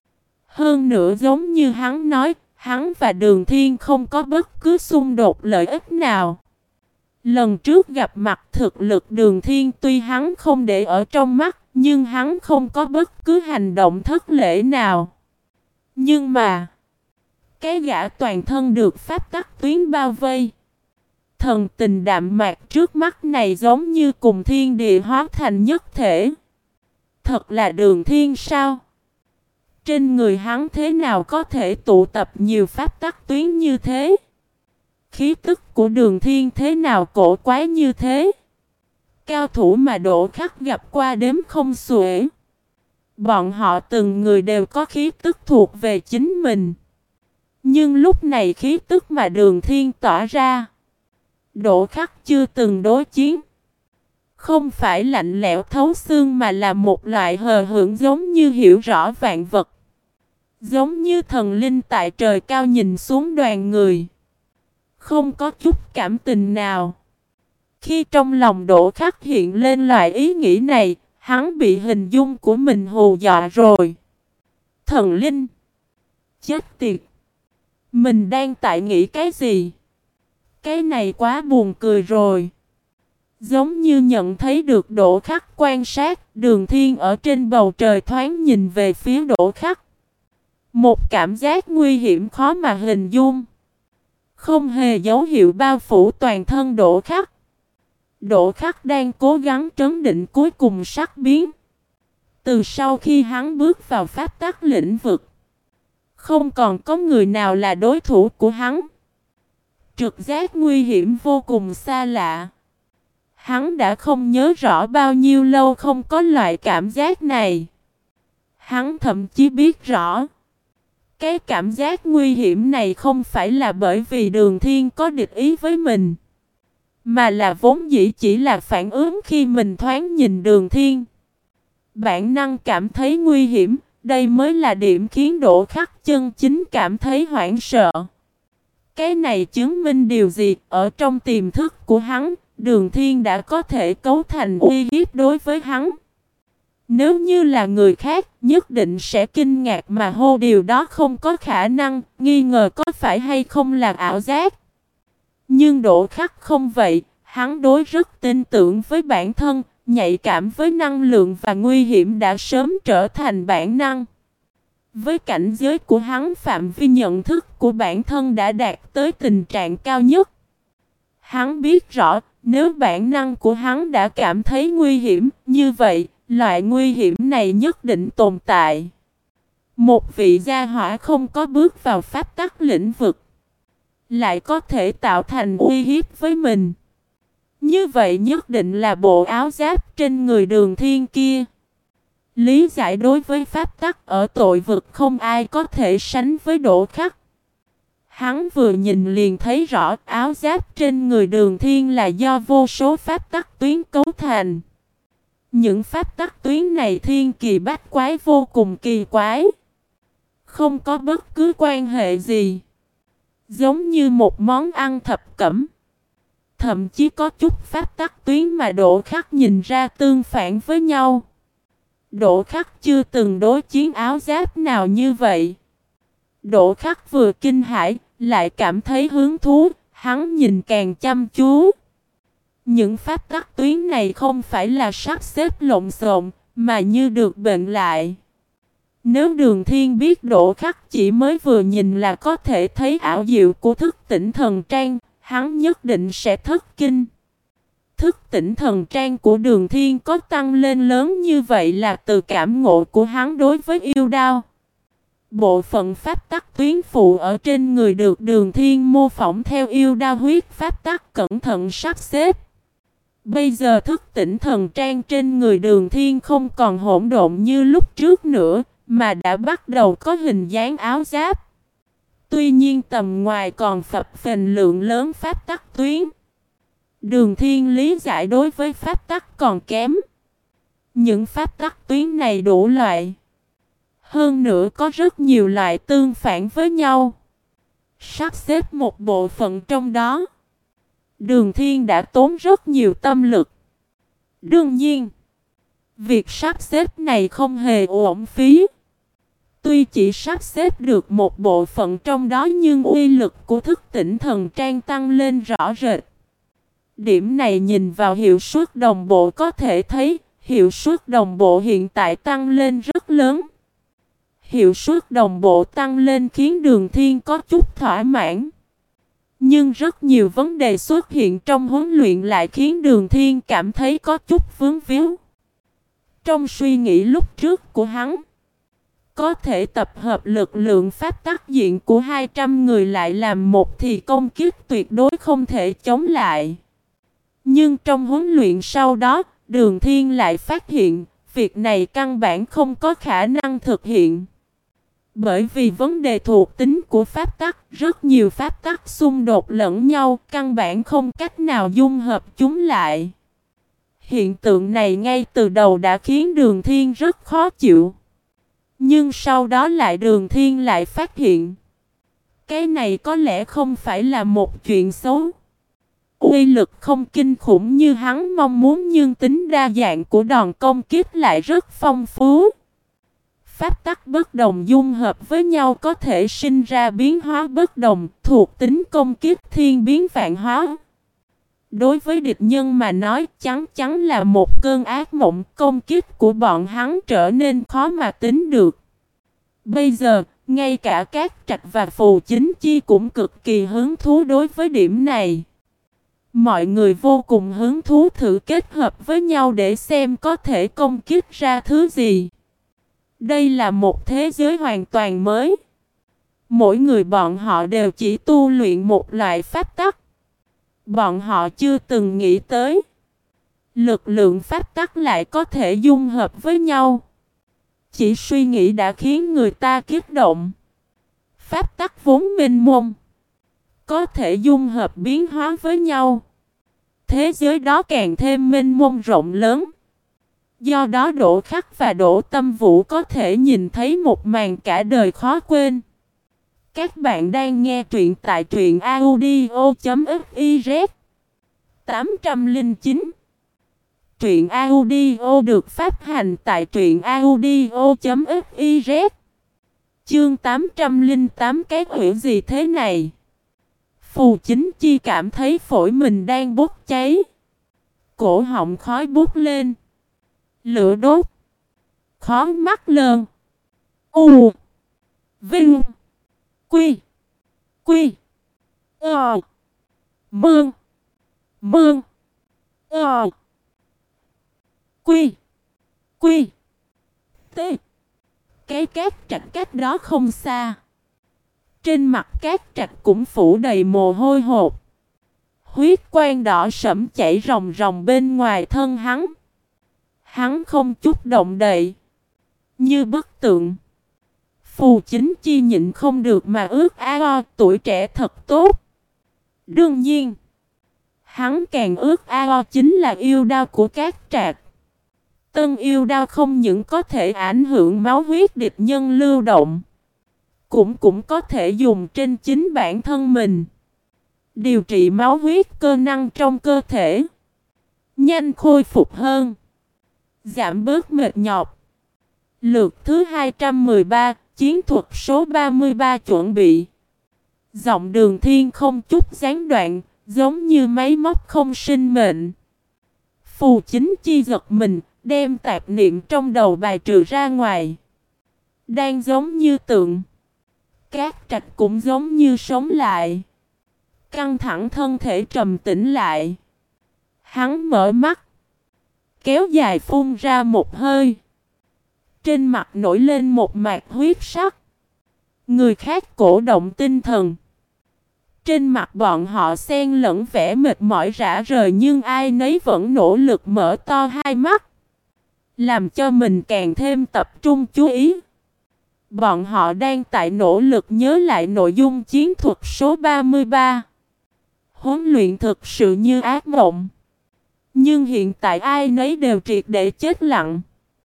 Hơn nữa giống như hắn nói, hắn và Đường Thiên không có bất cứ xung đột lợi ích nào. Lần trước gặp mặt thực lực Đường Thiên tuy hắn không để ở trong mắt, nhưng hắn không có bất cứ hành động thất lễ nào. Nhưng mà, cái gã toàn thân được pháp tắc tuyến bao vây. Thần tình đạm mạc trước mắt này giống như cùng thiên địa hóa thành nhất thể. Thật là Đường Thiên sao? Trên người hắn thế nào có thể tụ tập nhiều pháp tắc tuyến như thế? Khí tức của Đường Thiên thế nào cổ quái như thế? Cao thủ mà Đỗ Khắc gặp qua đếm không xuể. Bọn họ từng người đều có khí tức thuộc về chính mình. Nhưng lúc này khí tức mà Đường Thiên tỏa ra, Đỗ Khắc chưa từng đối chiến. Không phải lạnh lẽo thấu xương mà là một loại hờ hững giống như hiểu rõ vạn vật. Giống như thần linh tại trời cao nhìn xuống đoàn người. Không có chút cảm tình nào. Khi trong lòng Đỗ Khắc hiện lên loại ý nghĩ này, hắn bị hình dung của mình hù dọa rồi. Thần linh. Chết tiệt. Mình đang tại nghĩ cái gì? Cái này quá buồn cười rồi. Giống như nhận thấy được Đỗ Khắc quan sát, Đường Thiên ở trên bầu trời thoáng nhìn về phía Đỗ Khắc. Một cảm giác nguy hiểm khó mà hình dung. Không hề dấu hiệu bao phủ toàn thân Đỗ Khắc. Đỗ Khắc đang cố gắng trấn định cuối cùng sắc biến. Từ sau khi hắn bước vào pháp tắc lĩnh vực, không còn có người nào là đối thủ của hắn. Trực giác nguy hiểm vô cùng xa lạ. Hắn đã không nhớ rõ bao nhiêu lâu không có loại cảm giác này. Hắn thậm chí biết rõ, cái cảm giác nguy hiểm này không phải là bởi vì Đường Thiên có địch ý với mình, mà là vốn dĩ chỉ là phản ứng khi mình thoáng nhìn Đường Thiên. Bản năng cảm thấy nguy hiểm, đây mới là điểm khiến Đỗ Khắc chân chính cảm thấy hoảng sợ. Cái này chứng minh điều gì? Ở trong tiềm thức của hắn, Đường Thiên đã có thể cấu thành uy hiếp đối với hắn. Nếu như là người khác, nhất định sẽ kinh ngạc mà hô điều đó không có khả năng, nghi ngờ có phải hay không là ảo giác. Nhưng Đỗ Khắc không vậy, hắn đối rất tin tưởng với bản thân, nhạy cảm với năng lượng và nguy hiểm đã sớm trở thành bản năng. Với cảnh giới của hắn, phạm vi nhận thức của bản thân đã đạt tới tình trạng cao nhất. Hắn biết rõ, nếu bản năng của hắn đã cảm thấy nguy hiểm, như vậy, loại nguy hiểm này nhất định tồn tại. Một vị gia hỏa không có bước vào pháp tắc lĩnh vực, lại có thể tạo thành uy hiếp với mình. Như vậy nhất định là bộ áo giáp trên người Đường Thiên kia. Lý giải đối với pháp tắc ở tội vực không ai có thể sánh với Đỗ Khắc. Hắn vừa nhìn liền thấy rõ áo giáp trên người Đường Thiên là do vô số pháp tắc tuyến cấu thành. Những pháp tắc tuyến này thiên kỳ bách quái, vô cùng kỳ quái. Không có bất cứ quan hệ gì. Giống như một món ăn thập cẩm. Thậm chí có chút pháp tắc tuyến mà Đỗ Khắc nhìn ra tương phản với nhau. Đỗ Khắc chưa từng đối chiến áo giáp nào như vậy. Đỗ Khắc vừa kinh hãi, lại cảm thấy hứng thú, hắn nhìn càng chăm chú. Những pháp tắc tuyến này không phải là sắp xếp lộn xộn, mà như được bệnh lại. Nếu Đường Thiên biết Đỗ Khắc chỉ mới vừa nhìn là có thể thấy ảo diệu của thức tỉnh thần trang, hắn nhất định sẽ thất kinh. Thức tỉnh thần trang của Đường Thiên có tăng lên lớn như vậy là từ cảm ngộ của hắn đối với yêu đao. Bộ phận pháp tắc tuyến phụ ở trên người được Đường Thiên mô phỏng theo yêu đao huyết pháp tắc cẩn thận sắp xếp. Bây giờ thức tỉnh thần trang trên người Đường Thiên không còn hỗn độn như lúc trước nữa, mà đã bắt đầu có hình dáng áo giáp. Tuy nhiên tầm ngoài còn phập phình lượng lớn pháp tắc tuyến. Đường Thiên lý giải đối với pháp tắc còn kém. Những pháp tắc tuyến này đủ loại. Hơn nữa có rất nhiều loại tương phản với nhau. Sắp xếp một bộ phận trong đó, Đường Thiên đã tốn rất nhiều tâm lực. Đương nhiên, việc sắp xếp này không hề uổng phí. Tuy chỉ sắp xếp được một bộ phận trong đó nhưng uy lực của thức tỉnh thần trang tăng lên rõ rệt. Điểm này nhìn vào hiệu suất đồng bộ có thể thấy, hiệu suất đồng bộ hiện tại tăng lên rất lớn. Hiệu suất đồng bộ tăng lên khiến Đường Thiên có chút thỏa mãn. Nhưng rất nhiều vấn đề xuất hiện trong huấn luyện lại khiến Đường Thiên cảm thấy có chút vướng víu. Trong suy nghĩ lúc trước của hắn, có thể tập hợp lực lượng pháp tắc diện của hai trăm người lại làm một thì công kích tuyệt đối không thể chống lại. Nhưng trong huấn luyện sau đó, Đường Thiên lại phát hiện, việc này căn bản không có khả năng thực hiện. Bởi vì vấn đề thuộc tính của pháp tắc, rất nhiều pháp tắc xung đột lẫn nhau, căn bản không cách nào dung hợp chúng lại. Hiện tượng này ngay từ đầu đã khiến Đường Thiên rất khó chịu. Nhưng sau đó lại Đường Thiên lại phát hiện, cái này có lẽ không phải là một chuyện xấu. Uy lực không kinh khủng như hắn mong muốn, nhưng tính đa dạng của đòn công kích lại rất phong phú. Pháp tắc bất đồng dung hợp với nhau có thể sinh ra biến hóa bất đồng, thuộc tính công kích thiên biến vạn hóa. Đối với địch nhân mà nói, chắn chắn là một cơn ác mộng, công kích của bọn hắn trở nên khó mà tính được. Bây giờ, ngay cả Cát Trạch và Phù Chính Chi cũng cực kỳ hứng thú đối với điểm này. Mọi người vô cùng hứng thú thử kết hợp với nhau để xem có thể công kích ra thứ gì. Đây là một thế giới hoàn toàn mới. Mỗi người bọn họ đều chỉ tu luyện một loại pháp tắc. Bọn họ chưa từng nghĩ tới lực lượng pháp tắc lại có thể dung hợp với nhau. Chỉ suy nghĩ đã khiến người ta kích động. Pháp tắc vốn mênh mông, có thể dung hợp biến hóa với nhau. Thế giới đó càng thêm mênh mông rộng lớn. Do đó Đỗ Khắc và Đỗ Tâm Vũ có thể nhìn thấy một màn cả đời khó quên. Các bạn đang nghe truyện tại truyện audio chấm fiz. tám trăm lẻ chín. Truyện audio được phát hành tại truyện audio chấm fiz. Chương tám trăm lẻ tám. Cái quỷ gì thế này? Phù Chính Chi cảm thấy phổi mình đang bốc cháy. Cổ họng khói bút lên. Lửa đốt. Khó mắt lơn. U. Vinh. Quy. Quy. Ờ. Mương. Mương. Ờ. Quy. Quy. T. Cái Cát Trạch cách đó không xa. Trên mặt Cát Trạch cũng phủ đầy mồ hôi hột. Huyết quang đỏ sẫm chảy ròng ròng bên ngoài thân hắn. Hắn không chút động đậy, như bức tượng. Phù Chính Chi nhịn không được mà ước ao, tuổi trẻ thật tốt. Đương nhiên, hắn càng ước ao chính là yêu đao của Cát Trạch. Tân yêu đao không những có thể ảnh hưởng máu huyết địch nhân lưu động, cũng cũng có thể dùng trên chính bản thân mình, điều trị máu huyết cơ năng trong cơ thể, nhanh khôi phục hơn, giảm bớt mệt nhọc. Lượt thứ hai trăm mười ba, chiến thuật số ba mươi ba chuẩn bị. Giọng Đường Thiên không chút gián đoạn, giống như máy móc không sinh mệnh. Phù Chính Chi giật mình, đem tạp niệm trong đầu bài trừ ra ngoài. Đang giống như tượng, Cát Trạch cũng giống như sống lại. Căng thẳng thân thể trầm tĩnh lại. Hắn mở mắt, kéo dài phun ra một hơi. Trên mặt nổi lên một mạt huyết sắc. Người khác cổ động tinh thần. Trên mặt bọn họ xen lẫn vẻ mệt mỏi rã rời, nhưng ai nấy vẫn nỗ lực mở to hai mắt, làm cho mình càng thêm tập trung chú ý. Bọn họ đang tại nỗ lực nhớ lại nội dung chiến thuật số ba mươi ba. Huấn luyện thực sự như ác mộng. Nhưng hiện tại ai nấy đều triệt để chết lặng.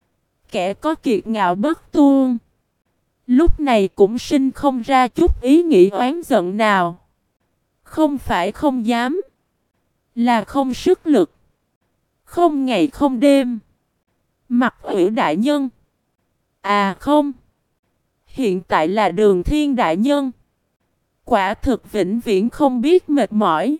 Kẻ có kiệt ngạo bất tuôn, lúc này cũng sinh không ra chút ý nghĩ oán giận nào. Không phải không dám, là không sức lực. Không ngày không đêm. Mặc Ủy đại nhân. À không, hiện tại là Đường Thiên đại nhân. Quả thực vĩnh viễn không biết mệt mỏi,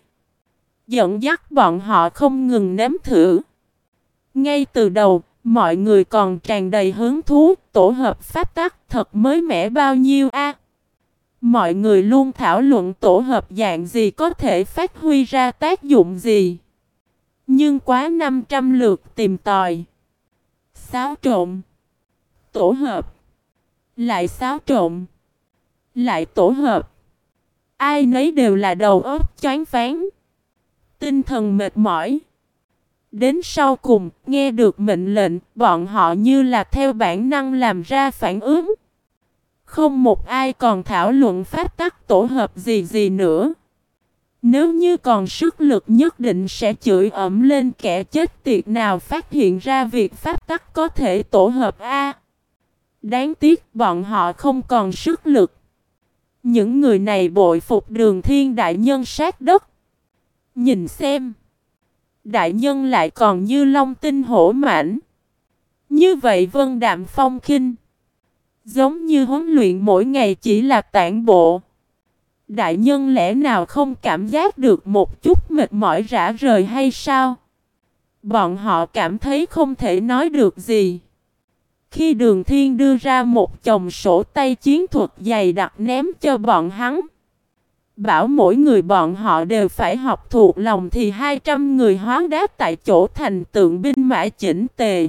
dẫn dắt bọn họ không ngừng nếm thử. Ngay từ đầu, mọi người còn tràn đầy hứng thú, tổ hợp pháp tắc thật mới mẻ bao nhiêu a. Mọi người luôn thảo luận tổ hợp dạng gì có thể phát huy ra tác dụng gì. Nhưng quá năm trăm lượt tìm tòi, xáo trộn, tổ hợp, lại xáo trộn, lại tổ hợp. Ai nấy đều là đầu óc choáng váng, tinh thần mệt mỏi. Đến sau cùng, nghe được mệnh lệnh, bọn họ như là theo bản năng làm ra phản ứng. Không một ai còn thảo luận pháp tắc tổ hợp gì gì nữa. Nếu như còn sức lực nhất định sẽ chửi ầm lên kẻ chết tiệt nào phát hiện ra việc pháp tắc có thể tổ hợp A. Đáng tiếc bọn họ không còn sức lực. Những người này bội phục Đường Thiên đại nhân sát đất. Nhìn xem. Đại nhân lại còn như long tinh hổ mãnh. Như vậy Vân Đạm Phong khinh. Giống như huấn luyện mỗi ngày chỉ là tản bộ. Đại nhân lẽ nào không cảm giác được một chút mệt mỏi rã rời hay sao? Bọn họ cảm thấy không thể nói được gì. Khi Đường Thiên đưa ra một chồng sổ tay chiến thuật dày đặc ném cho bọn hắn, bảo mỗi người bọn họ đều phải học thuộc lòng, thì hai trăm người hóa đá tại chỗ thành tượng binh mã chỉnh tề.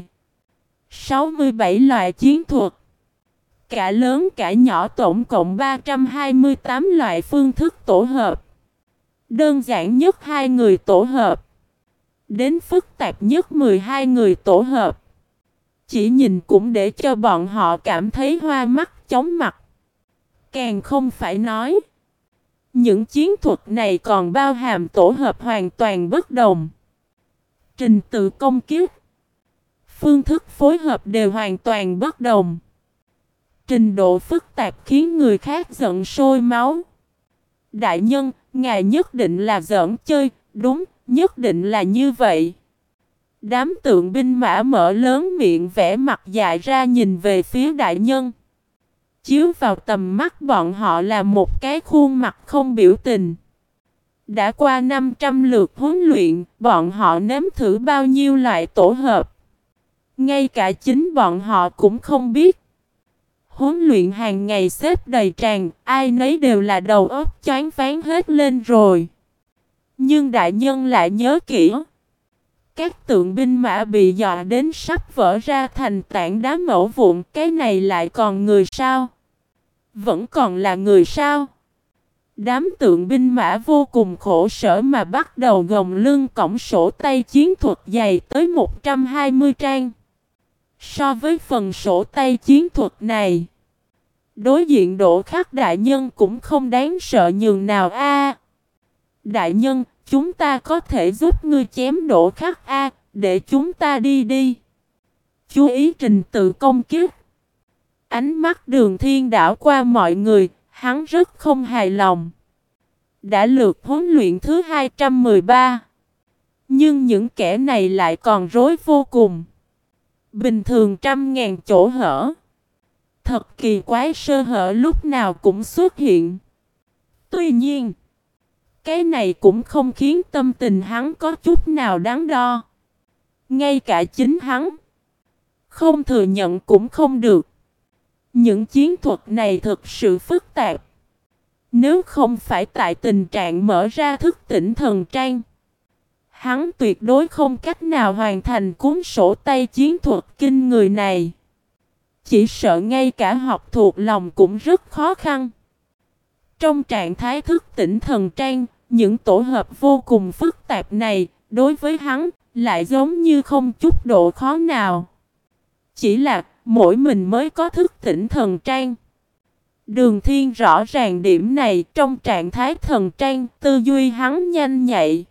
sáu mươi bảy loại chiến thuật. Cả lớn cả nhỏ tổng cộng ba trăm hai mươi tám loại phương thức tổ hợp. Đơn giản nhất hai người tổ hợp. Đến phức tạp nhất mười hai người tổ hợp. Chỉ nhìn cũng để cho bọn họ cảm thấy hoa mắt chóng mặt. Càng không phải nói. Những chiến thuật này còn bao hàm tổ hợp hoàn toàn bất đồng. Trình tự công kích, phương thức phối hợp đều hoàn toàn bất đồng. Trình độ phức tạp khiến người khác giận sôi máu. Đại nhân, ngài nhất định là giỡn chơi, đúng, nhất định là như vậy. Đám tượng binh mã mở lớn miệng vẽ mặt dại ra nhìn về phía đại nhân. Chiếu vào tầm mắt bọn họ là một cái khuôn mặt không biểu tình. Đã qua năm trăm lượt huấn luyện, bọn họ nếm thử bao nhiêu loại tổ hợp. Ngay cả chính bọn họ cũng không biết. Huấn luyện hàng ngày xếp đầy tràn, ai nấy đều là đầu óc choáng váng hết lên rồi. Nhưng đại nhân lại nhớ kỹ. Các tượng binh mã bị dọa đến sắp vỡ ra thành tảng đá mẩu vụn, cái này lại còn người sao? Vẫn còn là người sao? Đám tượng binh mã vô cùng khổ sở mà bắt đầu gồng lưng cõng sổ tay chiến thuật dày tới một trăm hai mươi trang. So với phần sổ tay chiến thuật này, đối diện Đỗ Khắc đại nhân cũng không đáng sợ nhường nào a. Đại nhân, chúng ta có thể giúp ngươi chém Đỗ Khắc a, để chúng ta đi đi. Chú ý trình tự công kích. Ánh mắt Đường Thiên đảo qua mọi người, hắn rất không hài lòng. Đã lượt huấn luyện thứ hai trăm mười ba. Nhưng những kẻ này lại còn rối vô cùng. Bình thường trăm ngàn chỗ hở. Thật kỳ quái, sơ hở lúc nào cũng xuất hiện. Tuy nhiên, cái này cũng không khiến tâm tình hắn có chút nào đáng đo. Ngay cả chính hắn không thừa nhận cũng không được. Những chiến thuật này thực sự phức tạp. Nếu không phải tại tình trạng mở ra thức tỉnh thần trang, hắn tuyệt đối không cách nào hoàn thành cuốn sổ tay chiến thuật kinh người này. Chỉ sợ ngay cả học thuộc lòng cũng rất khó khăn. Trong trạng thái thức tỉnh thần trang, những tổ hợp vô cùng phức tạp này, đối với hắn, lại giống như không chút độ khó nào. Chỉ là, mỗi mình mới có thức tỉnh thần trang. Đường Thiên rõ ràng điểm này, trong trạng thái thần trang, tư duy hắn nhanh nhạy.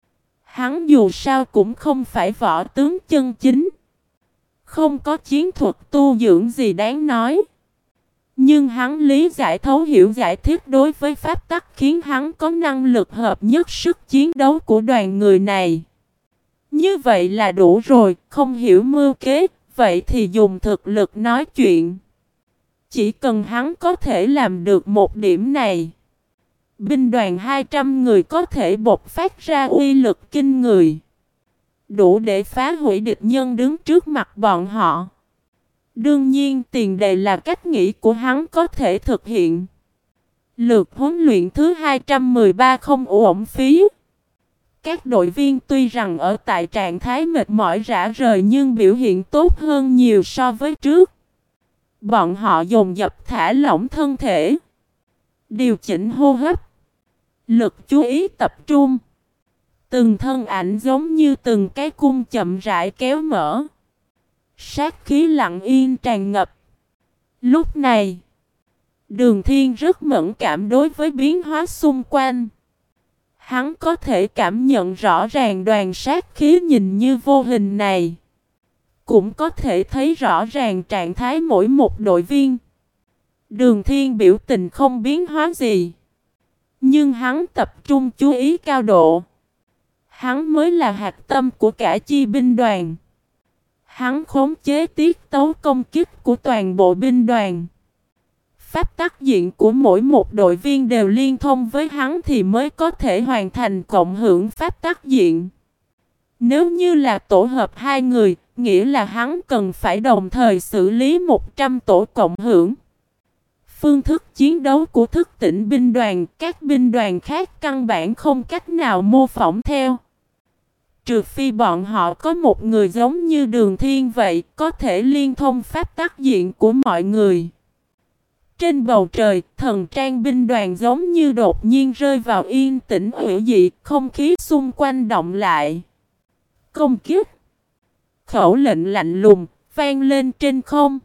Hắn dù sao cũng không phải võ tướng chân chính. Không có chiến thuật tu dưỡng gì đáng nói. Nhưng hắn lý giải thấu hiểu giải thích đối với pháp tắc khiến hắn có năng lực hợp nhất sức chiến đấu của đoàn người này. Như vậy là đủ rồi, không hiểu mưu kế, vậy thì dùng thực lực nói chuyện. Chỉ cần hắn có thể làm được một điểm này, binh đoàn hai trăm người có thể bộc phát ra uy lực kinh người, đủ để phá hủy địch nhân đứng trước mặt bọn họ. Đương nhiên tiền đề là cách nghĩ của hắn có thể thực hiện. Lượt huấn luyện thứ hai trăm mười ba không uổng phí. Các đội viên tuy rằng ở tại trạng thái mệt mỏi rã rời nhưng biểu hiện tốt hơn nhiều so với trước. Bọn họ dồn dập thả lỏng thân thể, điều chỉnh hô hấp, lực chú ý tập trung. Từng thân ảnh giống như từng cái cung chậm rãi kéo mở. Sát khí lặng yên tràn ngập. Lúc này, Đường Thiên rất mẫn cảm đối với biến hóa xung quanh. Hắn có thể cảm nhận rõ ràng đoàn sát khí nhìn như vô hình này. Cũng có thể thấy rõ ràng trạng thái mỗi một đội viên. Đường Thiên biểu tình không biến hóa gì. Nhưng hắn tập trung chú ý cao độ. Hắn mới là hạt tâm của cả chi binh đoàn. Hắn khống chế tiết tấu công kích của toàn bộ binh đoàn. Pháp tắc diện của mỗi một đội viên đều liên thông với hắn thì mới có thể hoàn thành cộng hưởng pháp tắc diện. Nếu như là tổ hợp hai người, nghĩa là hắn cần phải đồng thời xử lý một trăm tổ cộng hưởng. Phương thức chiến đấu của thức tỉnh binh đoàn, các binh đoàn khác căn bản không cách nào mô phỏng theo. Trừ phi bọn họ có một người giống như Đường Thiên vậy, có thể liên thông pháp tắc diện của mọi người. Trên bầu trời, thần trang binh đoàn giống như đột nhiên rơi vào yên tĩnh hữu dị, không khí xung quanh động lại. Công kích! Khẩu lệnh lạnh lùng, vang lên trên không.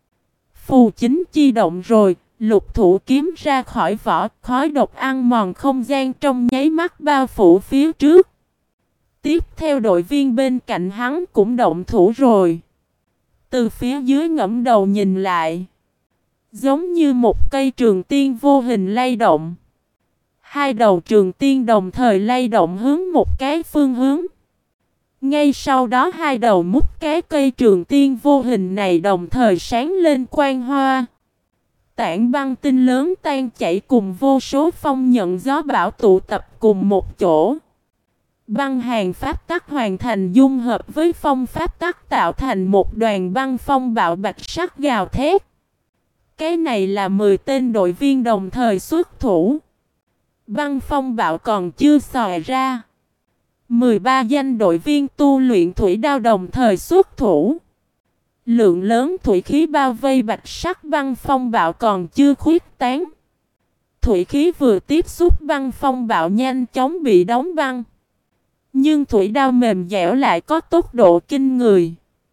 Phù chính chi động rồi, lục thủ kiếm ra khỏi vỏ, khói độc ăn mòn không gian trong nháy mắt bao phủ phía trước. Tiếp theo đội viên bên cạnh hắn cũng động thủ rồi. Từ phía dưới ngẫm đầu nhìn lại. Giống như một cây trường tiên vô hình lay động. Hai đầu trường tiên đồng thời lay động hướng một cái phương hướng. Ngay sau đó hai đầu mút cái cây trường tiên vô hình này đồng thời sáng lên quang hoa. Tảng băng tinh lớn tan chảy cùng vô số phong nhận gió bão tụ tập cùng một chỗ. Băng hàng pháp tắc hoàn thành dung hợp với phong pháp tắc tạo thành một đoàn băng phong bạo bạch sắc gào thét. Cái này là mười tên đội viên đồng thời xuất thủ. Băng phong bạo còn chưa xòe ra. mười ba danh đội viên tu luyện thủy đao đồng thời xuất thủ. Lượng lớn thủy khí bao vây bạch sắc băng phong bạo còn chưa khuyết tán. Thủy khí vừa tiếp xúc băng phong bạo nhanh chóng bị đóng băng. Nhưng thủy đao mềm dẻo lại có tốc độ kinh người.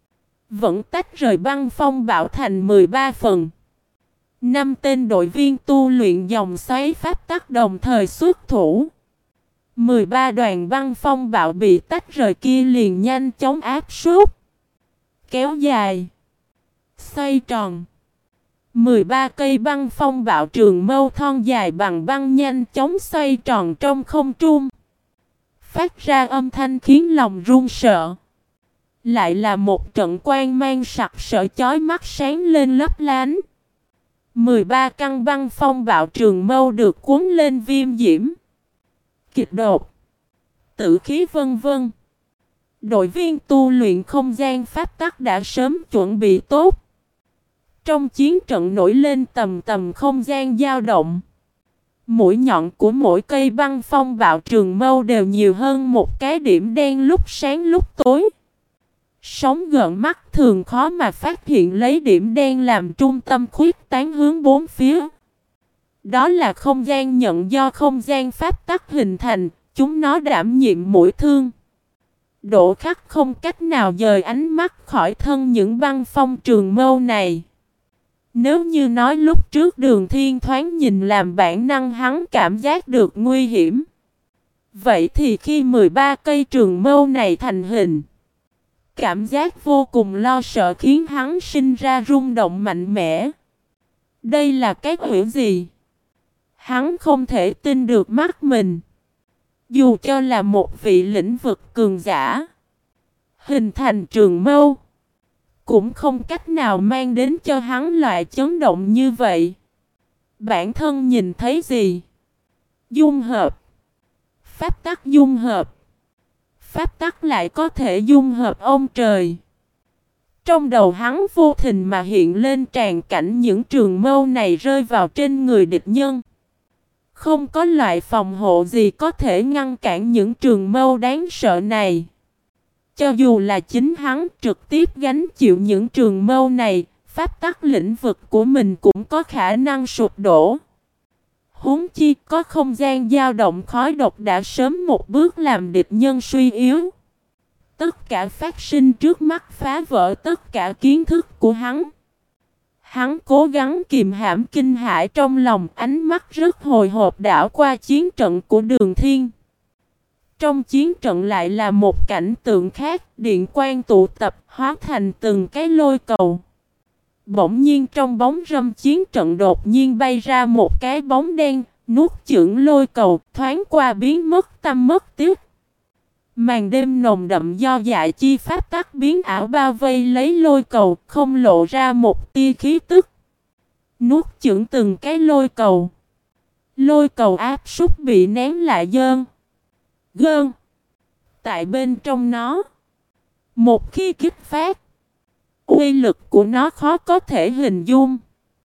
Vẫn tách rời băng phong bạo thành mười ba phần. Năm tên đội viên tu luyện dòng xoáy pháp tắc đồng thời xuất thủ. mười ba đoàn băng phong bạo bị tách rời kia liền nhanh chóng áp sút. Kéo dài. Xoay tròn. mười ba cây băng phong bạo trường mâu thon dài bằng băng nhanh chóng xoay tròn trong không trung. Phát ra âm thanh khiến lòng run sợ. Lại là một trận quang mang sặc sỡ chói mắt sáng lên lấp lánh. mười ba căn băng phong bạo trường mâu được cuốn lên viêm diễm. Kịch đột. Tử khí vân vân. Đội viên tu luyện không gian pháp tắc đã sớm chuẩn bị tốt. Trong chiến trận nổi lên tầm tầm không gian dao động. Mũi nhọn của mỗi cây băng phong bạo trường mâu đều nhiều hơn một cái điểm đen lúc sáng lúc tối. Sóng gợn mắt thường khó mà phát hiện lấy điểm đen làm trung tâm khuyết tán hướng bốn phía. Đó là không gian nhận do không gian pháp tắc hình thành, chúng nó đảm nhiệm mũi thương. Độ khắc không cách nào dời ánh mắt khỏi thân những băng phong trường mâu này. Nếu như nói lúc trước Đường Thiên thoáng nhìn làm bản năng hắn cảm giác được nguy hiểm. Vậy thì khi mười ba cây trường mâu này thành hình, cảm giác vô cùng lo sợ khiến hắn sinh ra rung động mạnh mẽ. Đây là cái quỷ gì? Hắn không thể tin được mắt mình. Dù cho là một vị lĩnh vực cường giả, hình thành trường mâu, cũng không cách nào mang đến cho hắn loại chấn động như vậy. Bản thân nhìn thấy gì? Dung hợp. Pháp tắc dung hợp. Pháp tắc lại có thể dung hợp ông trời. Trong đầu hắn vô tình mà hiện lên tràn cảnh những trường mâu này rơi vào trên người địch nhân. Không có loại phòng hộ gì có thể ngăn cản những trường mâu đáng sợ này. Cho dù là chính hắn trực tiếp gánh chịu những trường mâu này, pháp tắc lĩnh vực của mình cũng có khả năng sụp đổ. Huống chi có không gian dao động khói độc đã sớm một bước làm địch nhân suy yếu. Tất cả phát sinh trước mắt phá vỡ tất cả kiến thức của hắn. Hắn cố gắng kìm hãm kinh hãi trong lòng, ánh mắt rất hồi hộp đảo qua chiến trận của Đường Thiên. Trong chiến trận lại là một cảnh tượng khác, điện quang tụ tập hóa thành từng cái lôi cầu. Bỗng nhiên trong bóng râm chiến trận đột nhiên bay ra một cái bóng đen, nuốt chửng lôi cầu, thoáng qua biến mất tăm mất tiếc. Màn đêm nồng đậm do dạ chi pháp tắc biến ảo bao vây lấy lôi cầu, không lộ ra một tia khí tức. Nuốt chửng từng cái lôi cầu. Lôi cầu áp súc bị nén lại dơn. Gơn. Tại bên trong nó. Một khi kích phát, uy lực của nó khó có thể hình dung.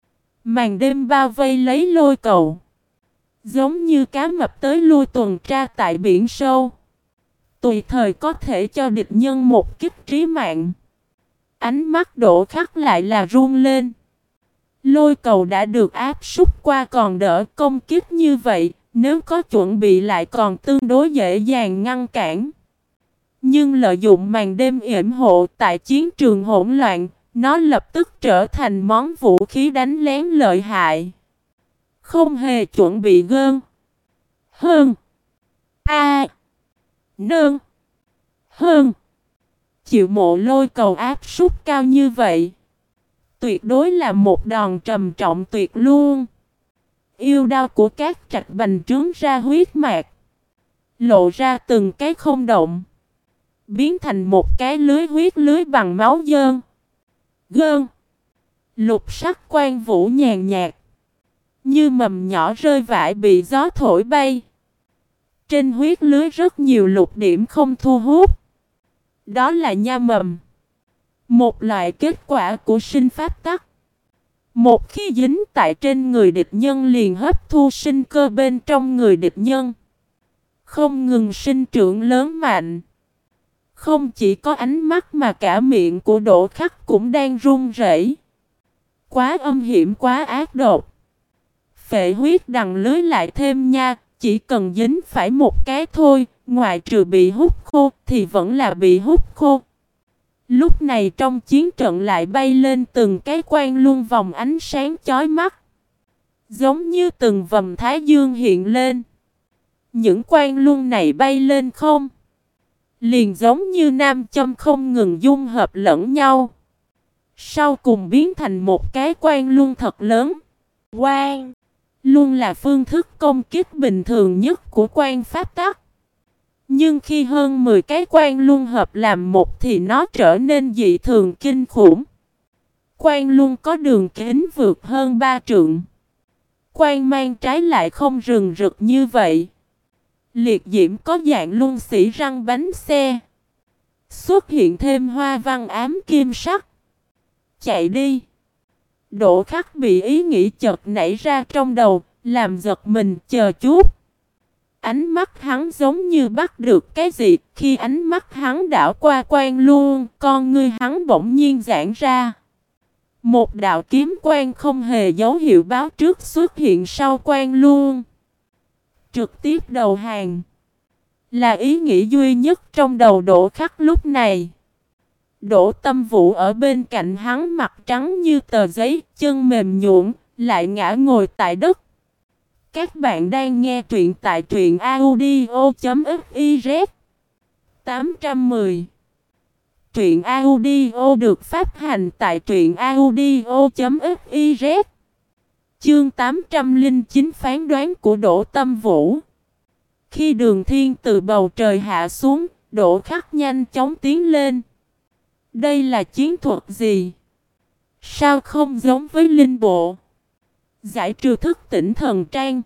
Màn đêm bao vây lấy lôi cầu. Giống như cá mập tới lui tuần tra tại biển sâu. Tùy thời có thể cho địch nhân một kích trí mạng. Ánh mắt Đỗ Khắc lại là run lên. Lôi cầu đã được áp súc qua còn đỡ công kích như vậy. Nếu có chuẩn bị lại còn tương đối dễ dàng ngăn cản. Nhưng lợi dụng màn đêm yểm hộ tại chiến trường hỗn loạn, nó lập tức trở thành món vũ khí đánh lén lợi hại. Không hề chuẩn bị gơn. Hơn. A. Nương. Hơn. Chịu mộ lôi cầu áp súc cao như vậy. Tuyệt đối là một đòn trầm trọng tuyệt luôn. Yêu đao của các trạch bành trướng ra huyết mạc. Lộ ra từng cái không động. Biến thành một cái lưới huyết lưới bằng máu dơn. Gơn. Lục sắc quan vũ nhàn nhạt. Như mầm nhỏ rơi vãi bị gió thổi bay. Trên huyết lưới rất nhiều lục điểm không thu hút. Đó là nha mầm. Một loại kết quả của sinh pháp tắc. Một khi dính tại trên người địch nhân liền hấp thu sinh cơ bên trong người địch nhân. Không ngừng sinh trưởng lớn mạnh. Không chỉ có ánh mắt mà cả miệng của Đỗ Khắc cũng đang run rẩy. Quá âm hiểm, quá ác độc. Phệ huyết đằng lưới lại thêm nha, chỉ cần dính phải một cái thôi, ngoại trừ bị hút khô thì vẫn là bị hút khô. Lúc này trong chiến trận lại bay lên từng cái quang luân vòng ánh sáng chói mắt. Giống như từng vầng thái dương hiện lên. Những quang luân này bay lên không. Liền giống như nam châm không ngừng dung hợp lẫn nhau. Sau cùng biến thành một cái quang luân thật lớn. Quang luôn là phương thức công kích bình thường nhất của quang pháp tắc. Nhưng khi hơn mười cái quang luân hợp làm một thì nó trở nên dị thường kinh khủng. Quang luân có đường kính vượt hơn ba trượng. Quang mang trái lại không rừng rực như vậy. Liệt diễm có dạng luân sĩ răng bánh xe. Xuất hiện thêm hoa văn ám kim sắc. Chạy đi. Đỗ Khắc bị ý nghĩ chợt nảy ra trong đầu, làm giật mình. Chờ chút. Ánh mắt hắn giống như bắt được cái gì. Khi ánh mắt hắn đảo qua quang luân, con ngươi hắn bỗng nhiên giãn ra. Một đạo kiếm quang không hề dấu hiệu báo trước xuất hiện sau quang luân. Trực tiếp đầu hàng. Là ý nghĩ duy nhất trong đầu Đỗ Khắc lúc này. Đỗ Tâm Vũ ở bên cạnh hắn, mặt trắng như tờ giấy, chân mềm nhũn, lại ngã ngồi tại đất. Các bạn đang nghe truyện tại truyện audio chấm fiz. tám trăm mười. Truyện audio được phát hành tại truyện audio chấm fiz. Chương tám trăm lẻ chín phán đoán của Đỗ Tâm Vũ. Khi Đường Thiên từ bầu trời hạ xuống, Đỗ Khắc nhanh chóng tiến lên. Đây là chiến thuật gì? Sao không giống với linh bộ? Giải trừ thức tỉnh thần trang.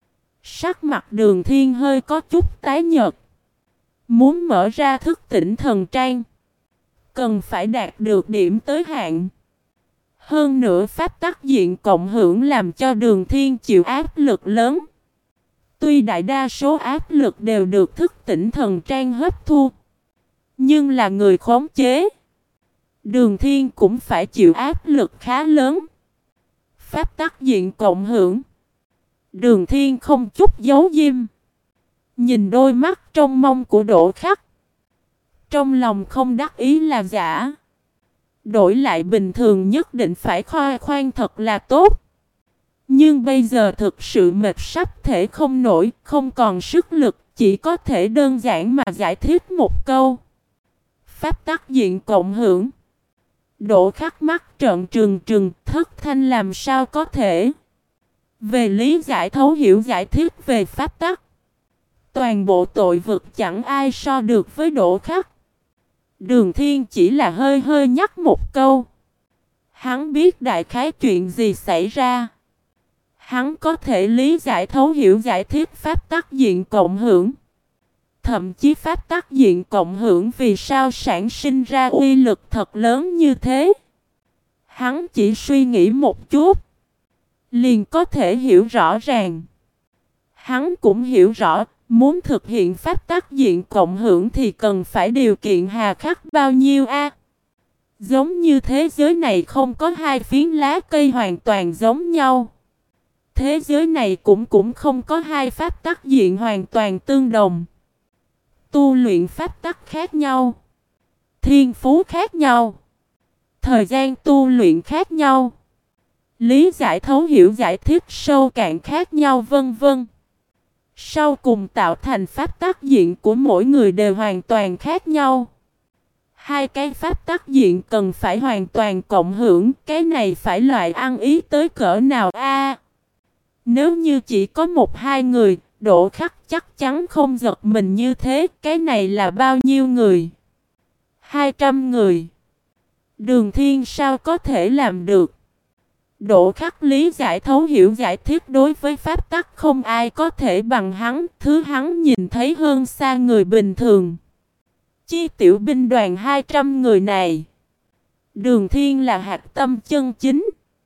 Sắc mặt Đường Thiên hơi có chút tái nhợt. Muốn mở ra thức tỉnh thần trang, cần phải đạt được điểm tới hạn. Hơn nữa pháp tắc diện cộng hưởng làm cho Đường Thiên chịu áp lực lớn. Tuy đại đa số áp lực đều được thức tỉnh thần trang hấp thu, nhưng là người khống chế, Đường Thiên cũng phải chịu áp lực khá lớn. Pháp tắc diện cộng hưởng. Đường Thiên không chút giấu diêm. Nhìn đôi mắt trong mong của Đỗ Khắc. Trong lòng không đắc ý là giả. Đổi lại bình thường nhất định phải khoe khoang thật là tốt. Nhưng bây giờ thực sự mệt sắp thể không nổi, không còn sức lực, chỉ có thể đơn giản mà giải thích một câu. Pháp tắc diện cộng hưởng. Đỗ Khắc mắt trợn trừng trừng, thất thanh làm sao có thể. Về lý giải thấu hiểu giải thích về pháp tắc, toàn bộ tội vực chẳng ai so được với Đỗ Khắc. Đường Thiên chỉ là hơi hơi nhắc một câu. Hắn biết đại khái chuyện gì xảy ra. Hắn có thể lý giải thấu hiểu giải thích pháp tắc diện cộng hưởng. Thậm chí pháp tắc diện cộng hưởng vì sao sản sinh ra uy lực thật lớn như thế. Hắn chỉ suy nghĩ một chút, liền có thể hiểu rõ ràng. Hắn cũng hiểu rõ, muốn thực hiện pháp tắc diện cộng hưởng thì cần phải điều kiện hà khắc bao nhiêu a? Giống như thế giới này không có hai phiến lá cây hoàn toàn giống nhau. Thế giới này cũng cũng không có hai pháp tắc diện hoàn toàn tương đồng. Tu luyện pháp tắc khác nhau, thiên phú khác nhau, thời gian tu luyện khác nhau, lý giải thấu hiểu giải thích sâu cạn khác nhau vân vân. Sau cùng tạo thành pháp tắc diện của mỗi người đều hoàn toàn khác nhau. Hai cái pháp tắc diện cần phải hoàn toàn cộng hưởng, cái này phải loại ăn ý tới cỡ nào a? Nếu như chỉ có một hai người, Đỗ Khắc chắc chắn không giật mình như thế, cái này là bao nhiêu người? Hai trăm người. Đường Thiên sao có thể làm được? Đỗ Khắc lý giải thấu hiểu giải thích đối với pháp tắc không ai có thể bằng hắn, thứ hắn nhìn thấy hơn xa người bình thường. Chi tiểu binh đoàn hai trăm người này, Đường Thiên là hạt tâm chân chính.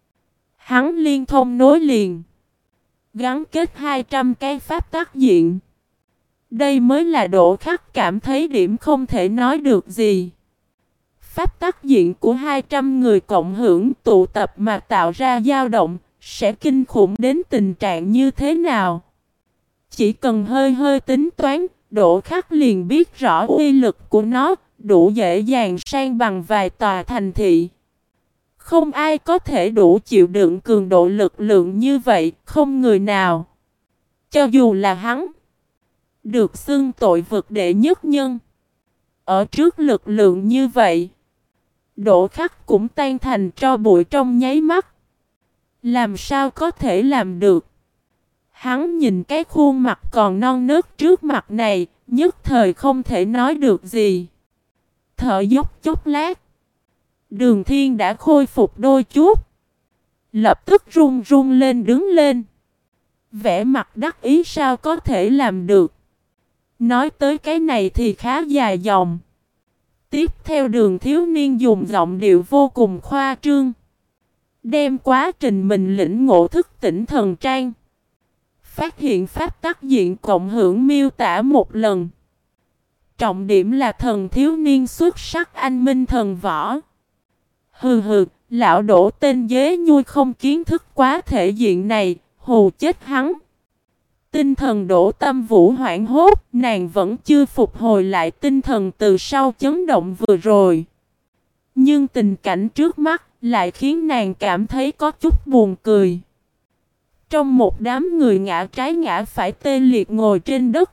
Hắn liên thông nối liền, gắn kết hai trăm cái pháp tắc diện. Đây mới là Đỗ Khắc cảm thấy điểm không thể nói được gì. Pháp tắc diện của hai trăm người cộng hưởng tụ tập mà tạo ra dao động, sẽ kinh khủng đến tình trạng như thế nào? Chỉ cần hơi hơi tính toán, Đỗ Khắc liền biết rõ uy lực của nó, đủ dễ dàng san bằng vài tòa thành thị. Không ai có thể đủ chịu đựng cường độ lực lượng như vậy, không người nào. Cho dù là hắn, được xưng tội vực đệ nhất nhân, ở trước lực lượng như vậy, Đỗ Khắc cũng tan thành tro bụi trong nháy mắt. Làm sao có thể làm được? Hắn nhìn cái khuôn mặt còn non nớt trước mặt này, nhất thời không thể nói được gì. Thở dốc chốc lát, Đường Thiên đã khôi phục đôi chút, lập tức run run lên đứng lên. Vẻ mặt đắc ý sao có thể làm được? Nói tới cái này thì khá dài dòng. Tiếp theo Đường thiếu niên dùng giọng điệu vô cùng khoa trương, đem quá trình mình lĩnh ngộ thức tỉnh thần trang, phát hiện pháp tắc diện cộng hưởng miêu tả một lần. Trọng điểm là thần thiếu niên xuất sắc anh minh thần võ. Hừ hừ, lão Đỗ tên dế nhui không kiến thức quá thể diện này, hù chết hắn. Tinh thần Đỗ Tâm Vũ hoảng hốt, nàng vẫn chưa phục hồi lại tinh thần từ sau chấn động vừa rồi. Nhưng tình cảnh trước mắt lại khiến nàng cảm thấy có chút buồn cười. Trong một đám người ngã trái ngã phải tê liệt ngồi trên đất,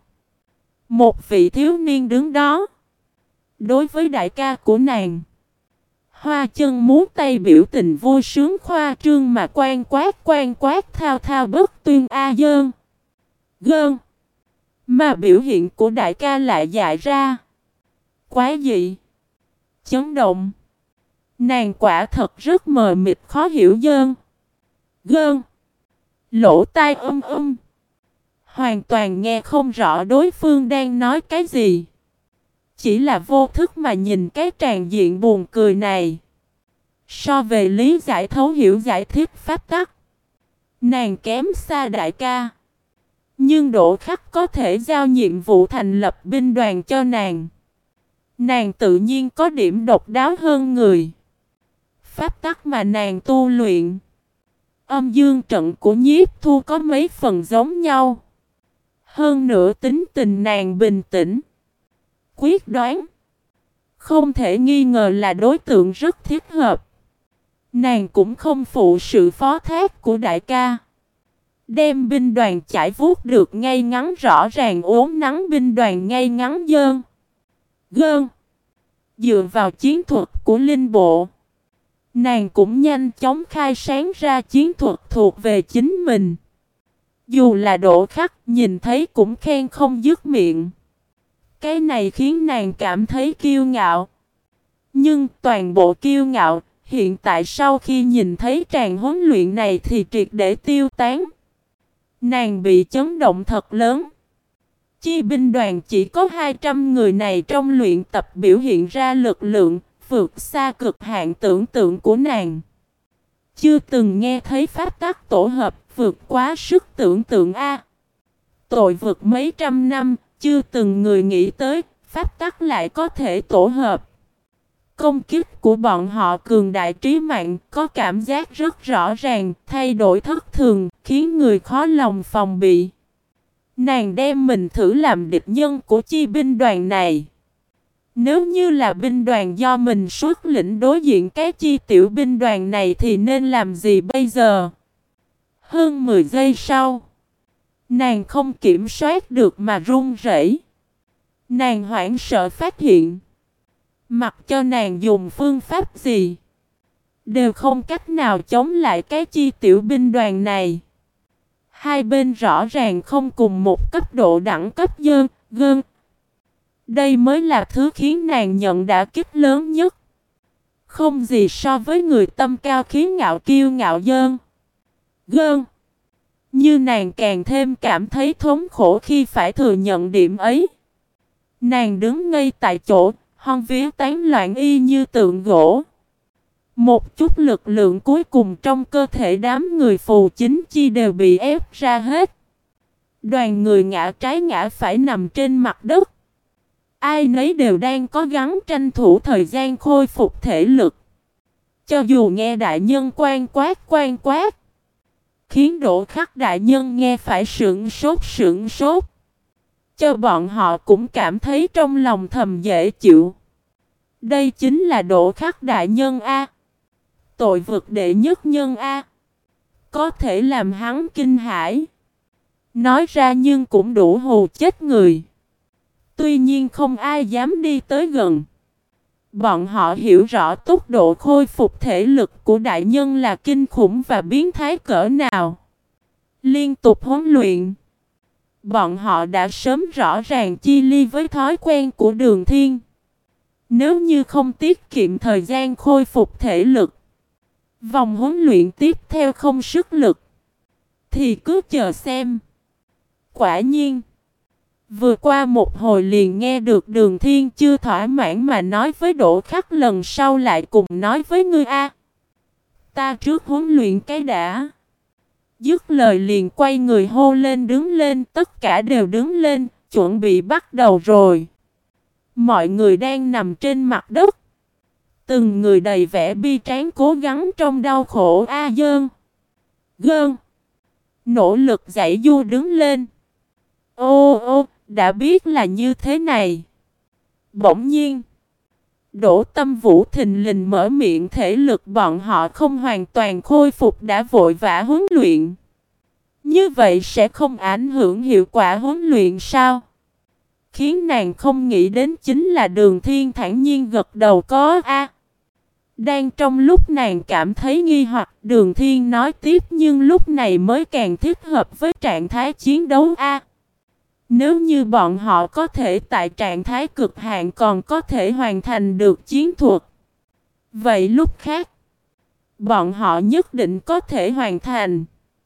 một vị thiếu niên đứng đó. Đối với đại ca của nàng, hoa chân múa tay biểu tình vui sướng khoa trương mà quan quát quan quát thao thao bất tuyên a dơn. Gơn. Mà biểu hiện của đại ca lại dại ra, quá dị, chấn động. Nàng quả thật rất mờ mịt khó hiểu dơn. Gơn. Lỗ tai âm âm, hoàn toàn nghe không rõ đối phương đang nói cái gì. Chỉ là vô thức mà nhìn cái tràng diện buồn cười này. So về lý giải thấu hiểu giải thích pháp tắc, nàng kém xa đại ca. Nhưng Đỗ Khắc có thể giao nhiệm vụ thành lập binh đoàn cho nàng. Nàng tự nhiên có điểm độc đáo hơn người. Pháp tắc mà nàng tu luyện, âm dương trận của Nhiếp Thu có mấy phần giống nhau. Hơn nữa tính tình nàng bình tĩnh, quyết đoán, không thể nghi ngờ là đối tượng rất thích hợp. Nàng cũng không phụ sự phó thác của đại ca. Đem binh đoàn chải vuốt được ngay ngắn rõ ràng uốn nắn binh đoàn ngay ngắn dơn. Gơn. Dựa vào chiến thuật của linh bộ, nàng cũng nhanh chóng khai sáng ra chiến thuật thuộc về chính mình. Dù là Đỗ Khắc nhìn thấy cũng khen không dứt miệng. Cái này khiến nàng cảm thấy kiêu ngạo. Nhưng toàn bộ kiêu ngạo hiện tại sau khi nhìn thấy tràng huấn luyện này thì triệt để tiêu tán. Nàng bị chấn động thật lớn. Chi binh đoàn chỉ có hai trăm người này trong luyện tập biểu hiện ra lực lượng vượt xa cực hạn tưởng tượng của nàng. Chưa từng nghe thấy pháp tắc tổ hợp vượt quá sức tưởng tượng a. Tội vực mấy trăm năm, chưa từng người nghĩ tới pháp tắc lại có thể tổ hợp. Công kích của bọn họ cường đại trí mạng, có cảm giác rất rõ ràng, thay đổi thất thường, khiến người khó lòng phòng bị. Nàng đem mình thử làm địch nhân của chi binh đoàn này. Nếu như là binh đoàn do mình xuất lĩnh đối diện cái chi tiểu binh đoàn này thì nên làm gì bây giờ? Hơn mười giây sau, nàng không kiểm soát được mà run rẩy. Nàng hoảng sợ phát hiện, mặc cho nàng dùng phương pháp gì, đều không cách nào chống lại cái chi tiểu binh đoàn này. Hai bên rõ ràng không cùng một cấp độ đẳng cấp dơn, gơn. Đây mới là thứ khiến nàng nhận đả kích lớn nhất. Không gì so với người tâm cao khí ngạo kiêu ngạo dơn, gơn. Như nàng càng thêm cảm thấy thống khổ khi phải thừa nhận điểm ấy. Nàng đứng ngây tại chỗ, hon vía tán loạn y như tượng gỗ. Một chút lực lượng cuối cùng trong cơ thể đám người phù chính chi đều bị ép ra hết. Đoàn người ngã trái ngã phải nằm trên mặt đất. Ai nấy đều đang cố gắng tranh thủ thời gian khôi phục thể lực. Cho dù nghe đại nhân quan quát quan quát, khiến Đỗ Khắc đại nhân nghe phải sững sốt sững sốt. Cho bọn họ cũng cảm thấy trong lòng thầm dễ chịu. Đây chính là Đỗ Khắc đại nhân A. Tội vực đệ nhất nhân A. Có thể làm hắn kinh hãi. Nói ra nhưng cũng đủ hù chết người. Tuy nhiên không ai dám đi tới gần. Bọn họ hiểu rõ tốc độ khôi phục thể lực của đại nhân là kinh khủng và biến thái cỡ nào. Liên tục huấn luyện, bọn họ đã sớm rõ ràng chi ly với thói quen của Đường Thiên. Nếu như không tiết kiệm thời gian khôi phục thể lực, vòng huấn luyện tiếp theo không sức lực, thì cứ chờ xem. Quả nhiên, vừa qua một hồi liền nghe được Đường Thiên chưa thỏa mãn mà nói với Đỗ Khắc lần sau lại cùng nói với ngươi A. Ta trước huấn luyện cái đã. Dứt lời liền quay người hô lên đứng lên, tất cả đều đứng lên, chuẩn bị bắt đầu rồi. Mọi người đang nằm trên mặt đất. Từng người đầy vẻ bi tráng cố gắng trong đau khổ A dơn, gơn. Nỗ lực giãy giụa đứng lên. Ô ô, đã biết là như thế này. Bỗng nhiên, Đỗ Tâm Vũ thình lình mở miệng, thể lực bọn họ không hoàn toàn khôi phục đã vội vã huấn luyện. Như vậy sẽ không ảnh hưởng hiệu quả huấn luyện sao? Khiến nàng không nghĩ đến chính là Đường Thiên thản nhiên gật đầu có A. Đang trong lúc nàng cảm thấy nghi hoặc, Đường Thiên nói tiếp nhưng lúc này mới càng thích hợp với trạng thái chiến đấu A. Nếu như bọn họ có thể tại trạng thái cực hạn còn có thể hoàn thành được chiến thuật, vậy lúc khác, bọn họ nhất định có thể hoàn thành.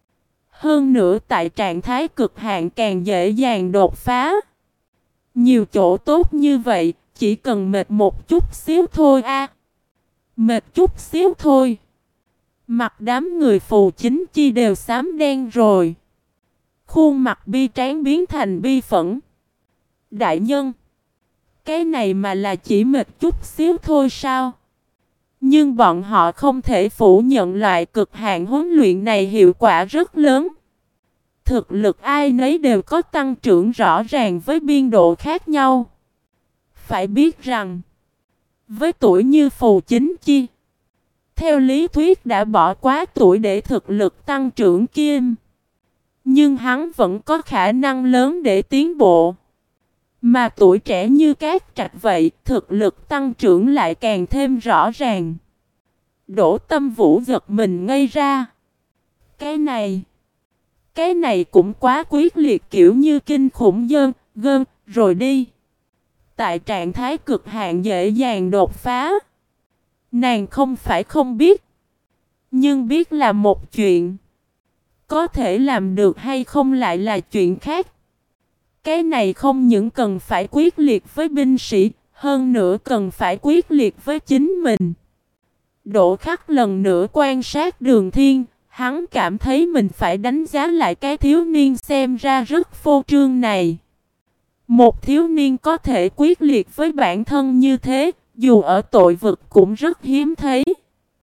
Hơn nữa tại trạng thái cực hạn càng dễ dàng đột phá. Nhiều chỗ tốt như vậy, chỉ cần mệt một chút xíu thôi a. Mệt chút xíu thôi. Mặt đám người phù chính chi đều xám đen rồi. Khuôn mặt bi tráng biến thành bi phẫn. Đại nhân, cái này mà là chỉ mệt chút xíu thôi sao? Nhưng bọn họ không thể phủ nhận loại cực hạn huấn luyện này hiệu quả rất lớn. Thực lực ai nấy đều có tăng trưởng rõ ràng với biên độ khác nhau. Phải biết rằng, với tuổi như phù chính chi, theo lý thuyết đã bỏ quá tuổi để thực lực tăng trưởng kim. Nhưng hắn vẫn có khả năng lớn để tiến bộ. Mà tuổi trẻ như Cát Trạch vậy, thực lực tăng trưởng lại càng thêm rõ ràng. Đỗ Tâm Vũ giật mình ngây ra. Cái này, cái này cũng quá quyết liệt, kiểu như kinh khủng dơn, gơn, rồi đi. Tại trạng thái cực hạn dễ dàng đột phá. Nàng không phải không biết, nhưng biết là một chuyện. Có thể làm được hay không lại là chuyện khác. Cái này không những cần phải quyết liệt với binh sĩ, hơn nữa cần phải quyết liệt với chính mình. Đỗ Khắc lần nữa quan sát Đường Thiên, hắn cảm thấy mình phải đánh giá lại cái thiếu niên xem ra rất phô trương này. Một thiếu niên có thể quyết liệt với bản thân như thế, dù ở tội vực cũng rất hiếm thấy.